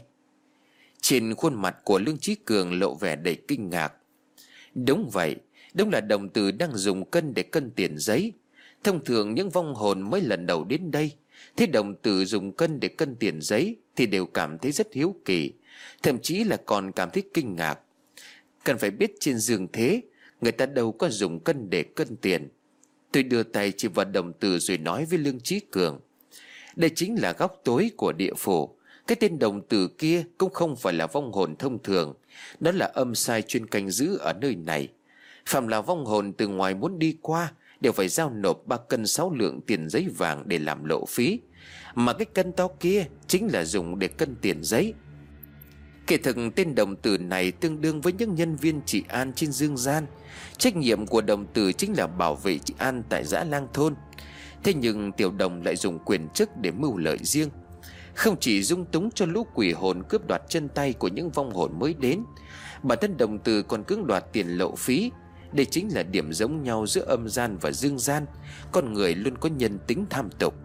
Trên khuôn mặt của Lương Chí Cường lộ vẻ đầy kinh ngạc. Đúng vậy, đúng là đồng tử đang dùng cân để cân tiền giấy. Thông thường những vong hồn mới lần đầu đến đây thấy đồng tử dùng cân để cân tiền giấy thì đều cảm thấy rất hiếu kỳ, thậm chí là còn cảm thấy kinh ngạc. Cần phải biết trên dương thế người ta đâu có dùng cân để cân tiền. Tôi đưa tay chỉ vào đồng tử rồi nói với Lương Chí Cường: Đây chính là góc tối của địa phủ. Cái tên đồng tử kia cũng không phải là vong hồn thông thường, đó là âm sai chuyên canh giữ ở nơi này. Phạm là vong hồn từ ngoài muốn đi qua đều phải giao nộp ba cân sáu lượng tiền giấy vàng để làm lộ phí, mà cái cân to kia chính là dùng để cân tiền giấy. Kể thực tên đồng tử này tương đương với những nhân viên trị an trên dương gian. Trách nhiệm của đồng tử chính là bảo vệ trị an tại Dã Lang Thôn. Thế nhưng tiểu đồng lại dùng quyền chức để mưu lợi riêng, không chỉ dung túng cho lũ quỷ hồn cướp đoạt chân tay của những vong hồn mới đến, bản thân đồng tử còn cưỡng đoạt tiền lộ phí. Đây chính là điểm giống nhau giữa âm gian và dương gian. Con người luôn có nhân tính tham tục.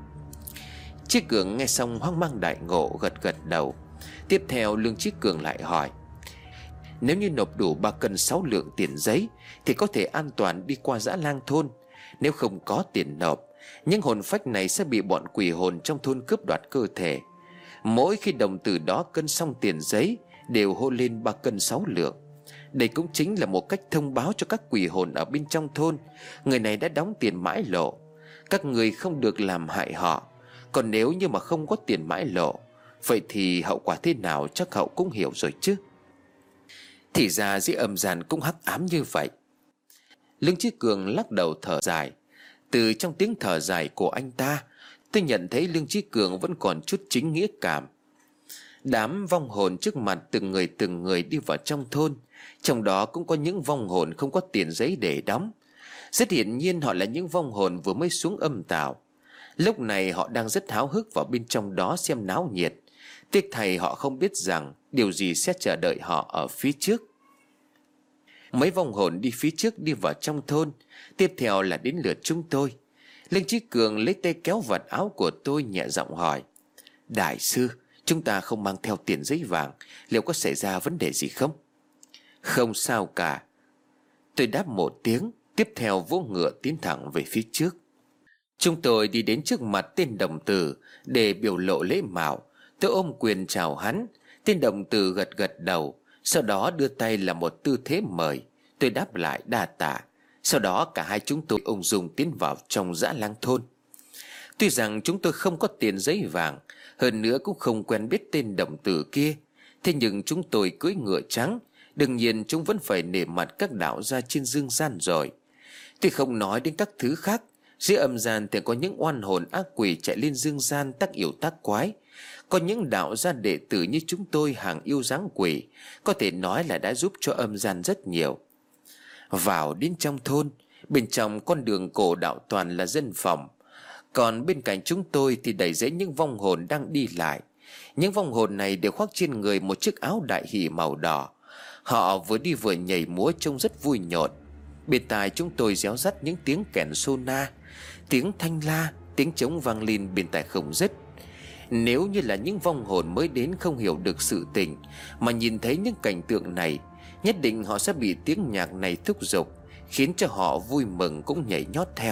Chí Cường nghe xong hoang mang đại ngộ, gật gật đầu. Tiếp theo Lương Chí Cường lại hỏi: Nếu như nộp đủ ba cân sáu lượng tiền giấy thì có thể an toàn đi qua Dã Lang Thôn. Nếu không có tiền nộp, những hồn phách này sẽ bị bọn quỷ hồn trong thôn cướp đoạt cơ thể. Mỗi khi đồng tử đó cân xong tiền giấy đều hô lên ba cân sáu lượng. Đây cũng chính là một cách thông báo cho các quỷ hồn ở bên trong thôn người này đã đóng tiền mãi lộ. Các người không được làm hại họ. Còn nếu như mà không có tiền mãi lộ, vậy thì hậu quả thế nào chắc cậu cũng hiểu rồi chứ. Thì ra dưới âm gian cũng hắc ám như vậy. Lương Chí Cường lắc đầu thở dài. Từ trong tiếng thở dài của anh ta, tôi nhận thấy Lương Chí Cường vẫn còn chút chính nghĩa cảm. Đám vong hồn trước mặt từng người từng người đi vào trong thôn, trong đó cũng có những vong hồn không có tiền giấy để đóng. Rất hiển nhiên họ là những vong hồn vừa mới xuống âm tào. Lúc này họ đang rất háo hức vào bên trong đó xem náo nhiệt. Tiếc thầy họ không biết rằng điều gì sẽ chờ đợi họ ở phía trước. Mấy vong hồn đi phía trước đi vào trong thôn. Tiếp theo là đến lượt chúng tôi. Lương Chí Cường lấy tay kéo vạt áo của tôi, nhẹ giọng hỏi: Đại sư, chúng ta không mang theo tiền giấy vàng, liệu có xảy ra vấn đề gì không? Không sao cả, tôi đáp một tiếng. Tiếp theo vỗ ngựa tiến thẳng về phía trước. Chúng tôi đi đến trước mặt tên đồng tử để biểu lộ lễ mạo. Tôi ôm quyền chào hắn. Tên đồng tử gật gật đầu, sau đó đưa tay là một tư thế mời. Tôi đáp lại đa tạ. Sau đó cả hai chúng tôi ung dung tiến vào trong Dã Lang Thôn. Tuy rằng chúng tôi không có tiền giấy vàng, hơn nữa cũng không quen biết tên đồng tử kia, thế nhưng chúng tôi cưỡi ngựa trắng, đương nhiên chúng vẫn phải nể mặt các đạo gia trên dương gian rồi. Tôi không nói đến các thứ khác. Dưới âm gian thì có những oan hồn ác quỷ chạy lên dương gian tác yêu tác quái. Có những đạo gia đệ tử như chúng tôi hàng yêu dáng quỷ, có thể nói là đã giúp cho âm gian rất nhiều. Vào đến trong thôn, bên trong con đường cổ đạo toàn là dân phòng. Còn bên cạnh chúng tôi thì đầy rẫy những vong hồn đang đi lại. Những vong hồn này đều khoác trên người một chiếc áo đại hỷ màu đỏ. Họ vừa đi vừa nhảy múa trông rất vui nhộn. Bên tai chúng tôi réo rắt những tiếng kèn sô na, tiếng thanh la, tiếng trống vang lên bên tai không dứt. Nếu như là những vong hồn mới đến không hiểu được sự tình mà nhìn thấy những cảnh tượng này, nhất định họ sẽ bị tiếng nhạc này thúc giục, khiến cho họ vui mừng cũng nhảy nhót theo.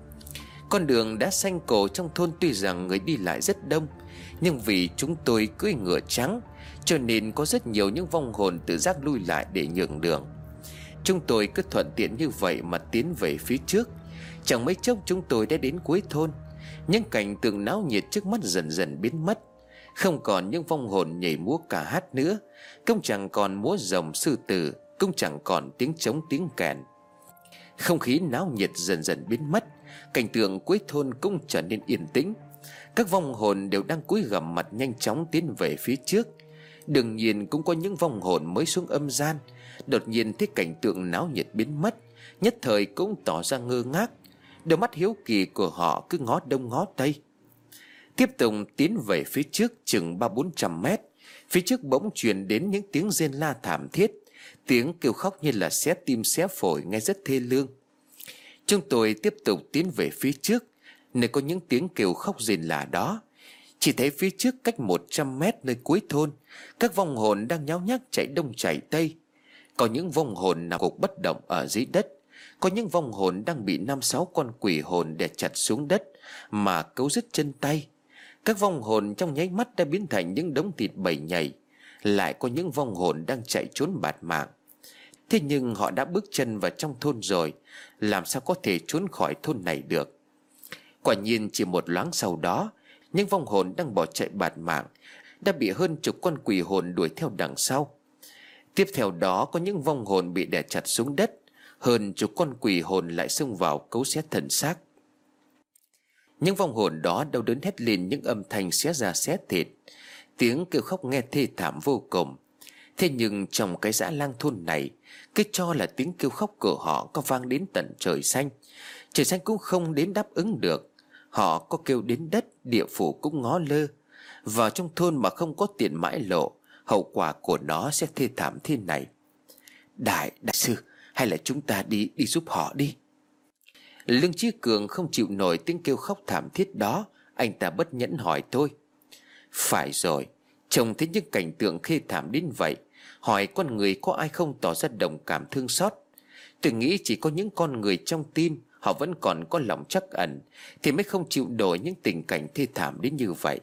Con đường đá xanh cổ trong thôn tuy rằng người đi lại rất đông, nhưng vì chúng tôi cưỡi ngựa trắng cho nên có rất nhiều những vong hồn tự giác lui lại để nhường đường. Chúng tôi cứ thuận tiện như vậy mà tiến về phía trước. Chẳng mấy chốc chúng tôi đã đến cuối thôn. Những cảnh tượng náo nhiệt trước mắt dần dần biến mất. Không còn những vong hồn nhảy múa ca hát nữa, cũng chẳng còn múa rồng sư tử, cũng chẳng còn tiếng trống tiếng kèn. Không khí náo nhiệt dần dần biến mất. Cảnh tượng cuối thôn cũng trở nên yên tĩnh. Các vong hồn đều đang cúi gằm mặt nhanh chóng tiến về phía trước. Đương nhiên cũng có những vong hồn mới xuống âm gian, đột nhiên thấy cảnh tượng náo nhiệt biến mất, nhất thời cũng tỏ ra ngơ ngác. Đôi mắt hiếu kỳ của họ cứ ngó đông ngó tây. Tiếp tục tiến về phía trước chừng ba bốn trăm mét. Phía trước bỗng truyền đến những tiếng rên la thảm thiết, tiếng kêu khóc như là xé tim xé phổi, nghe rất thê lương. Chúng tôi tiếp tục tiến về phía trước, nơi có những tiếng kêu khóc rên la đó. Chỉ thấy phía trước cách một trăm mét nơi cuối thôn, các vong hồn đang nháo nhác chạy đông chạy tây. Có những vong hồn nằm gục bất động ở dưới đất. Có những vong hồn đang bị năm sáu con quỷ hồn đè chặt xuống đất mà cấu rứt chân tay. Các vong hồn trong nháy mắt đã biến thành những đống thịt bầy nhầy. Lại có những vong hồn đang chạy trốn bạt mạng. Thế nhưng họ đã bước chân vào trong thôn rồi, làm sao có thể trốn khỏi thôn này được. Quả nhiên chỉ một loáng sau đó, những vong hồn đang bỏ chạy bạt mạng đã bị hơn chục con quỷ hồn đuổi theo đằng sau. Tiếp theo đó có những vong hồn bị đè chặt xuống đất, hơn chục con quỷ hồn lại xông vào cấu xé thân xác. Những vong hồn đó đau đớn hét lên những âm thanh xé da xé thịt, tiếng kêu khóc nghe thê thảm vô cùng. Thế nhưng trong cái dã lang thôn này, cứ cho là tiếng kêu khóc của họ có vang đến tận trời xanh, trời xanh cũng không đến đáp ứng được. Họ có kêu đến đất, địa phủ cũng ngó lơ. Vào trong thôn mà không có tiền mãi lộ, hậu quả của nó sẽ thê thảm thế này. Đại, đại sư, hay là chúng ta đi, đi giúp họ đi. Lương Chí Cường không chịu nổi tiếng kêu khóc thảm thiết đó. Anh ta bất nhẫn hỏi tôi. Phải rồi, trông thấy những cảnh tượng khê thảm đến vậy, hỏi con người có ai không tỏ ra đồng cảm thương xót. Tôi nghĩ chỉ có những con người trong tim họ vẫn còn có lòng trắc ẩn thì mới không chịu nổi những tình cảnh thê thảm đến như vậy.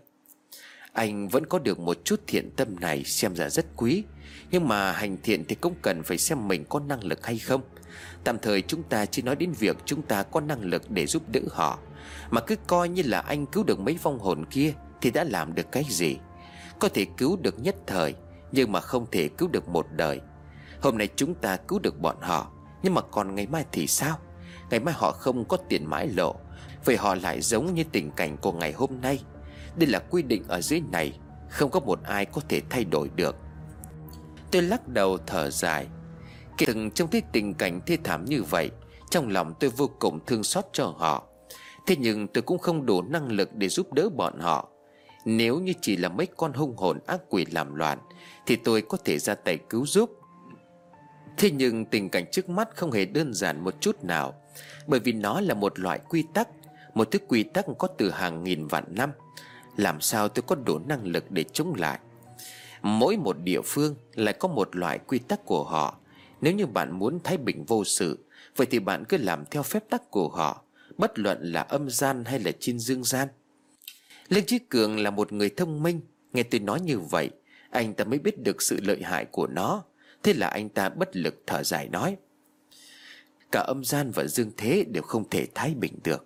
Anh vẫn có được một chút thiện tâm này, xem ra rất quý. Nhưng mà hành thiện thì cũng cần phải xem mình có năng lực hay không. Tạm thời chúng ta chỉ nói đến việc chúng ta có năng lực để giúp đỡ họ, mà cứ coi như là anh cứu được mấy vong hồn kia thì đã làm được cái gì. Có thể cứu được nhất thời, nhưng mà không thể cứu được một đời. Hôm nay chúng ta cứu được bọn họ, nhưng mà còn ngày mai thì sao? Ngày mai họ không có tiền mãi lộ, vậy họ lại giống như tình cảnh của ngày hôm nay. Đây là quy định ở dưới này, không có một ai có thể thay đổi được. Tôi lắc đầu thở dài. Khi từng trông thấy tình cảnh thê thảm như vậy, trong lòng tôi vô cùng thương xót cho họ. Thế nhưng tôi cũng không đủ năng lực để giúp đỡ bọn họ. Nếu như chỉ là mấy con hung hồn ác quỷ làm loạn thì tôi có thể ra tay cứu giúp. Thế nhưng tình cảnh trước mắt không hề đơn giản một chút nào, bởi vì nó là một loại quy tắc, một thứ quy tắc có từ hàng nghìn vạn năm. Làm sao tôi có đủ năng lực để chống lại? Mỗi một địa phương lại có một loại quy tắc của họ. Nếu như bạn muốn thái bình vô sự, vậy thì bạn cứ làm theo phép tắc của họ, bất luận là âm gian hay là trên dương gian. Lương Chí Cường là một người thông minh. Nghe tôi nói như vậy, anh ta mới biết được sự lợi hại của nó. Thế là anh ta bất lực thở dài nói, cả âm gian và dương thế đều không thể thái bình được.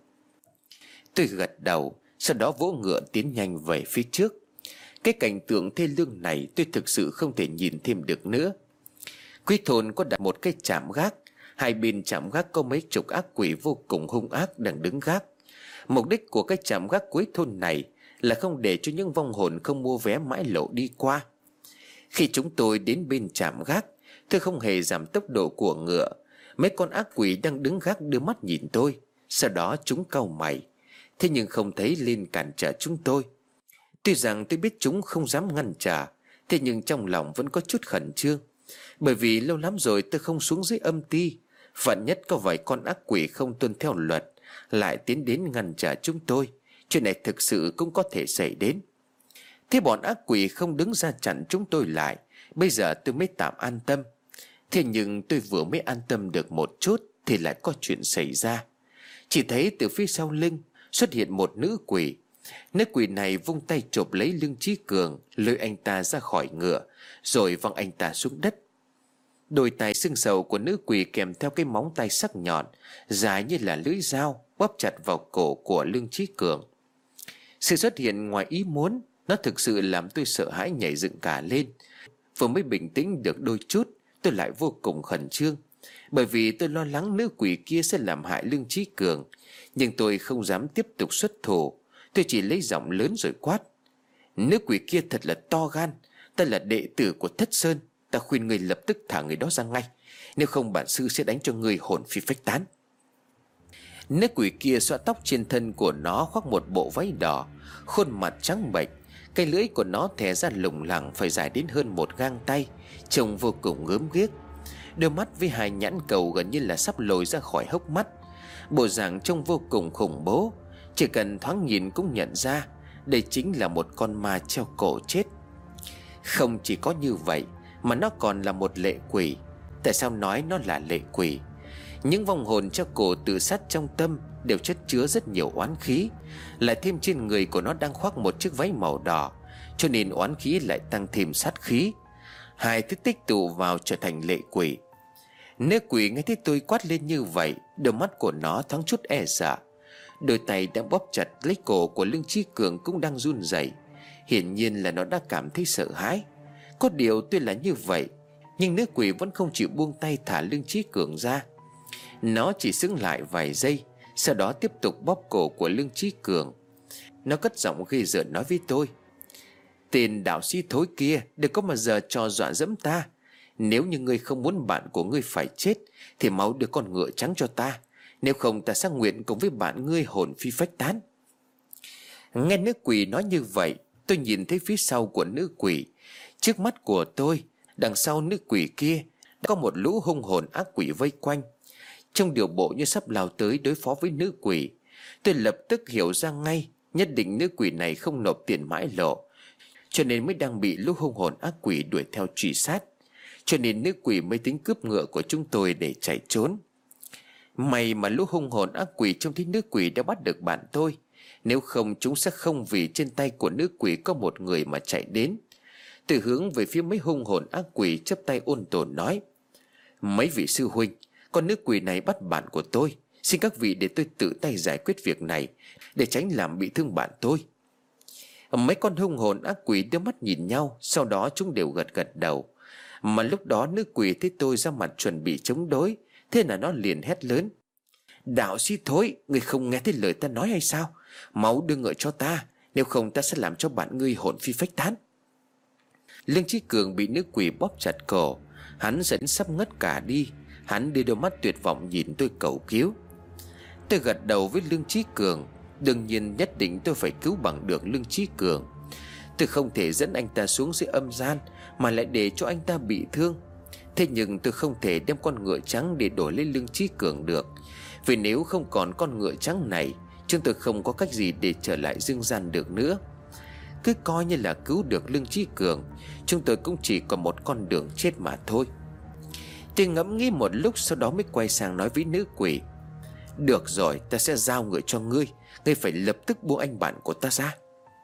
Tôi gật đầu, sau đó vỗ ngựa tiến nhanh về phía trước. Cái cảnh tượng thê lương này tôi thực sự không thể nhìn thêm được nữa. Quý thôn có đặt một cái trạm gác. Hai bên trạm gác có mấy chục ác quỷ vô cùng hung ác đang đứng gác. Mục đích của cái trạm gác cuối thôn này là không để cho những vong hồn không mua vé mãi lộ đi qua. Khi chúng tôi đến bên trạm gác, tôi không hề giảm tốc độ của ngựa. Mấy con ác quỷ đang đứng gác đưa mắt nhìn tôi. Sau đó chúng cau mày, thế nhưng không thấy lên cản trở chúng tôi. Tuy rằng tôi biết chúng không dám ngăn trở, thế nhưng trong lòng vẫn có chút khẩn trương. Bởi vì lâu lắm rồi tôi không xuống dưới âm ti, Vạn nhất có vài con ác quỷ không tuân theo luật lại tiến đến ngăn trả chúng tôi, chuyện này thực sự cũng có thể xảy đến. Thế bọn ác quỷ không đứng ra chặn chúng tôi lại, bây giờ tôi mới tạm an tâm. Thế nhưng tôi vừa mới an tâm được một chút thì lại có chuyện xảy ra. Chỉ thấy từ phía sau lưng xuất hiện một nữ quỷ. Nữ quỷ này vung tay chộp lấy lưng Chí Cường, lôi anh ta ra khỏi ngựa, rồi văng anh ta xuống đất. Đôi tay xương sầu của nữ quỷ kèm theo cái móng tay sắc nhọn dài như là lưỡi dao bóp chặt vào cổ của lưng Chí Cường. Sự xuất hiện ngoài ý muốn, nó thực sự làm tôi sợ hãi nhảy dựng cả lên. Vừa mới bình tĩnh được đôi chút, tôi lại vô cùng khẩn trương, bởi vì tôi lo lắng nữ quỷ kia sẽ làm hại lưng Chí Cường. Nhưng tôi không dám tiếp tục xuất thủ. Tôi chỉ lấy giọng lớn rồi quát: Nữ quỷ kia thật là to gan, ta là đệ tử của Thất Sơn, ta khuyên người lập tức thả người đó ra ngay, nếu không bản sư sẽ đánh cho người hồn phi phách tán. Nữ quỷ kia xõa tóc trên thân của nó, khoác một bộ váy đỏ, khuôn mặt trắng bệch, cái lưỡi của nó thè ra lủng lẳng phải dài đến hơn một gang tay, trông vô cùng gớm ghiếc. Đôi mắt với hai nhãn cầu gần như là sắp lồi ra khỏi hốc mắt, bộ dạng trông vô cùng khủng bố. Chỉ cần thoáng nhìn cũng nhận ra đây chính là một con ma treo cổ chết. Không chỉ có như vậy mà nó còn là một lệ quỷ. Tại sao nói nó là lệ quỷ? Những vong hồn treo cổ tự sát trong tâm đều chất chứa rất nhiều oán khí, lại thêm trên người của nó đang khoác một chiếc váy màu đỏ, cho nên oán khí lại tăng thêm sát khí. Hai thứ tích tụ vào trở thành lệ quỷ. Nữ quỷ nghe thấy tôi quát lên như vậy, đôi mắt của nó thoáng chút e sợ. Đôi tay đang bóp chặt lấy cổ của lưng Chí Cường cũng đang run rẩy. Hiển nhiên là nó đã cảm thấy sợ hãi. Có điều tuy là như vậy, nhưng nữ quỷ vẫn không chịu buông tay thả lưng Chí Cường ra. Nó chỉ sững lại vài giây, sau đó tiếp tục bóp cổ của lưng Chí Cường. Nó cất giọng ghê rợn nói với tôi: Tên đạo sĩ thối kia, đừng có mà giờ trò dọa dẫm ta. Nếu như ngươi không muốn bạn của ngươi phải chết thì máu đưa con ngựa trắng cho ta, nếu không ta sẽ nguyện cùng với bạn ngươi hồn phi phách tán. Nghe nữ quỷ nói như vậy, tôi nhìn thấy phía sau của nữ quỷ. Trước mắt của tôi, đằng sau nữ quỷ kia đã có một lũ hung hồn ác quỷ vây quanh, trong điều bộ như sắp lao tới đối phó với nữ quỷ. Tôi lập tức hiểu ra ngay, nhất định nữ quỷ này không nộp tiền mãi lộ, cho nên mới đang bị lũ hung hồn ác quỷ đuổi theo truy sát. Cho nên nữ quỷ mới tính cướp ngựa của chúng tôi để chạy trốn. May mà lũ hung hồn ác quỷ trông thấy nữ quỷ đã bắt được bạn tôi, nếu không chúng sẽ không vì trên tay của nữ quỷ có một người mà chạy đến. Tôi hướng về phía mấy hung hồn ác quỷ chắp tay ôn tồn nói: Mấy vị sư huynh, con nữ quỷ này bắt bạn của tôi, xin các vị để tôi tự tay giải quyết việc này, để tránh làm bị thương bạn tôi. Mấy con hung hồn ác quỷ đưa mắt nhìn nhau, sau đó chúng đều gật gật đầu. Mà lúc đó nữ quỷ thấy tôi ra mặt chuẩn bị chống đối, thế là nó liền hét lớn: Đạo sĩ thối, ngươi không nghe thấy lời ta nói hay sao? Máu đưa ngựa cho ta, nếu không ta sẽ làm cho bạn ngươi hồn phi phách tán. Lương Chí Cường bị nữ quỷ bóp chặt cổ, hắn dẫn sắp ngất cả đi. Hắn đưa đôi mắt tuyệt vọng nhìn tôi cầu cứu. Tôi gật đầu với Lương Chí Cường. Đương nhiên nhất định tôi phải cứu bằng được Lương Chí Cường. Tôi không thể dẫn anh ta xuống dưới âm gian mà lại để cho anh ta bị thương. Thế nhưng tôi không thể đem con ngựa trắng để đổi lấy Lương Chí Cường được, vì nếu không còn con ngựa trắng này, chúng tôi không có cách gì để trở lại dương gian được nữa. Cứ coi như là cứu được Lương Chí Cường, chúng tôi cũng chỉ còn một con đường chết mà thôi. Tôi ngẫm nghĩ một lúc, sau đó mới quay sang nói với nữ quỷ: Được rồi, ta sẽ giao ngựa cho ngươi, ngươi phải lập tức buông anh bạn của ta ra.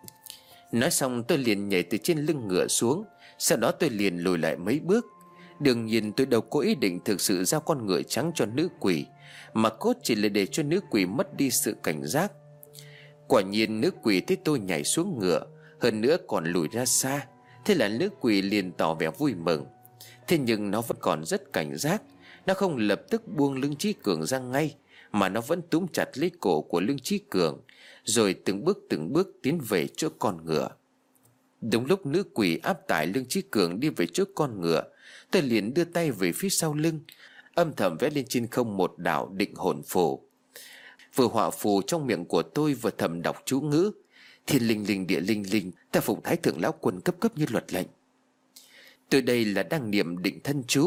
Nói xong tôi liền nhảy từ trên lưng ngựa xuống. Sau đó tôi liền lùi lại mấy bước. Đương nhiên tôi đâu có ý định thực sự giao con ngựa trắng cho nữ quỷ, mà cốt chỉ là để cho nữ quỷ mất đi sự cảnh giác. Quả nhiên nữ quỷ thấy tôi nhảy xuống ngựa, hơn nữa còn lùi ra xa, thế là nữ quỷ liền tỏ vẻ vui mừng. Thế nhưng nó vẫn còn rất cảnh giác. Nó không lập tức buông Lương Chí Cường ra ngay, mà nó vẫn túm chặt lấy cổ của Lương Chí Cường, rồi từng bước từng bước tiến về chỗ con ngựa. Đúng lúc nữ quỷ áp tải Lương Chí Cường đi về chỗ con ngựa, tôi liền đưa tay về phía sau lưng, âm thầm vẽ lên trên không một đạo định hồn phù. Vừa họa phù trong miệng của tôi vừa thầm đọc chú ngữ: Thiên linh linh địa linh linh, ta phụng Thái Thượng lão quân cấp cấp như luật lệnh. Tôi đây là đang niệm định thân chú,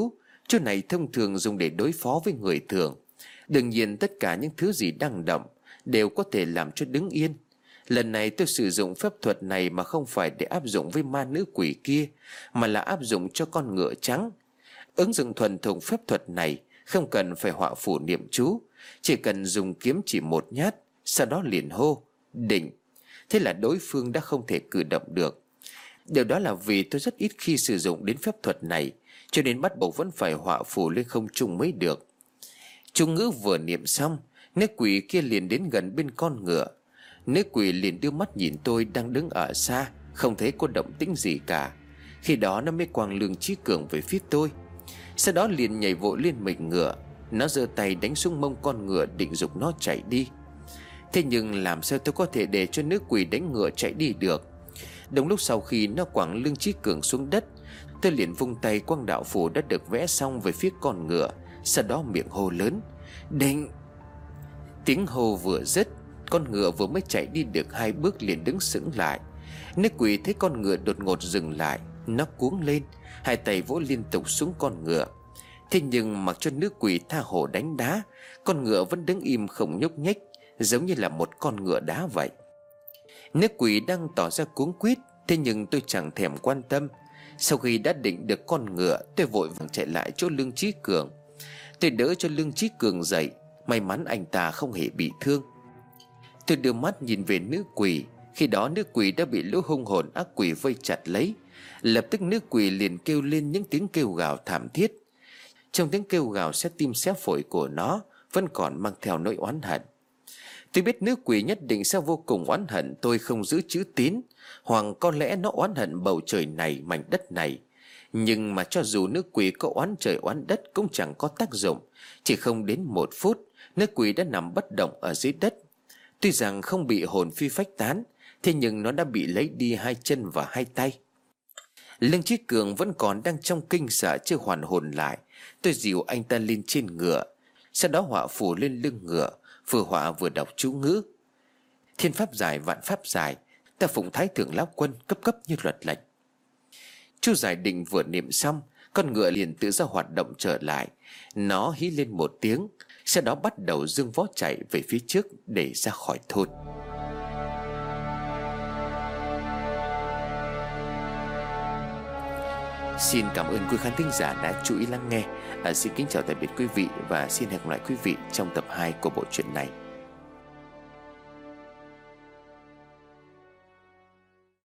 Chú này thông thường dùng để đối phó với người thường. Đương nhiên tất cả những thứ gì đang động đều có thể làm cho đứng yên. Lần này tôi sử dụng phép thuật này mà không phải để áp dụng với ma nữ quỷ kia, mà là áp dụng cho con ngựa trắng. Ứng dụng thuần thục phép thuật này không cần phải họa phù niệm chú, chỉ cần dùng kiếm chỉ một nhát, sau đó liền hô định. Thế là đối phương đã không thể cử động được. Điều đó là vì tôi rất ít khi sử dụng đến phép thuật này, cho nên bắt buộc vẫn phải họa phù lên không trung mới được. Chú ngữ vừa niệm xong, nữ quỷ kia liền đến gần bên con ngựa. Nữ quỷ liền đưa mắt nhìn tôi đang đứng ở xa, không thấy có động tĩnh gì cả. Khi đó nó mới quàng lương chí cường về phía tôi. Sau đó liền nhảy vội lên mình ngựa. Nó giơ tay đánh xuống mông con ngựa định giục nó chạy đi. Thế nhưng làm sao tôi có thể để cho nữ quỷ đánh ngựa chạy đi được? Đúng lúc sau khi nó quẳng lương chí cường xuống đất, tôi liền vung tay quăng đạo phù đã được vẽ xong về phía con ngựa. Sau đó miệng hô lớn định. Tiếng hô vừa dứt, con ngựa vừa mới chạy đi được hai bước liền đứng sững lại. Nữ quỷ thấy con ngựa đột ngột dừng lại, nó cuống lên, hai tay vỗ liên tục xuống con ngựa. Thế nhưng mặc cho nữ quỷ tha hồ đánh đá, con ngựa vẫn đứng im không nhúc nhích, giống như là một con ngựa đá vậy. Nữ quỷ đang tỏ ra cuống quýt, thế nhưng tôi chẳng thèm quan tâm. Sau khi đã định được con ngựa, tôi vội vàng chạy lại chỗ Lương Chí Cường. Tôi đỡ cho Lương Chí Cường dậy, may mắn anh ta không hề bị thương. Tôi đưa mắt nhìn về nữ quỷ. Khi đó nữ quỷ đã bị lũ hung hồn ác quỷ vây chặt lấy. Lập tức nữ quỷ liền kêu lên những tiếng kêu gào thảm thiết. Trong tiếng kêu gào xé tim xé phổi của nó vẫn còn mang theo nỗi oán hận. Tôi biết nữ quỷ nhất định sẽ vô cùng oán hận tôi không giữ chữ tín, hoặc có lẽ nó oán hận bầu trời này, mảnh đất này. Nhưng mà cho dù nữ quỷ có oán trời oán đất cũng chẳng có tác dụng. Chỉ không đến một phút, nữ quỷ đã nằm bất động ở dưới đất. Tuy rằng không bị hồn phi phách tán, thế nhưng nó đã bị lấy đi hai chân và hai tay. Lương Chí Cường vẫn còn đang trong kinh sợ chưa hoàn hồn lại. Tôi dìu anh ta lên trên ngựa, sau đó họa phù lên lưng ngựa, vừa họa vừa đọc chú ngữ. Thiên pháp giải vạn pháp giải, ta phụng thái thượng lão quân, cấp cấp như luật lệnh. Chú giải định vừa niệm xong, con ngựa liền tự do hoạt động trở lại. Nó hí lên một tiếng, sau đó bắt đầu dương vó chạy về phía trước để ra khỏi thôn. Xin cảm ơn quý khán thính giả đã chú ý lắng nghe. à, Xin kính chào tạm biệt quý vị và xin hẹn gặp lại quý vị trong tập hai của bộ truyện này.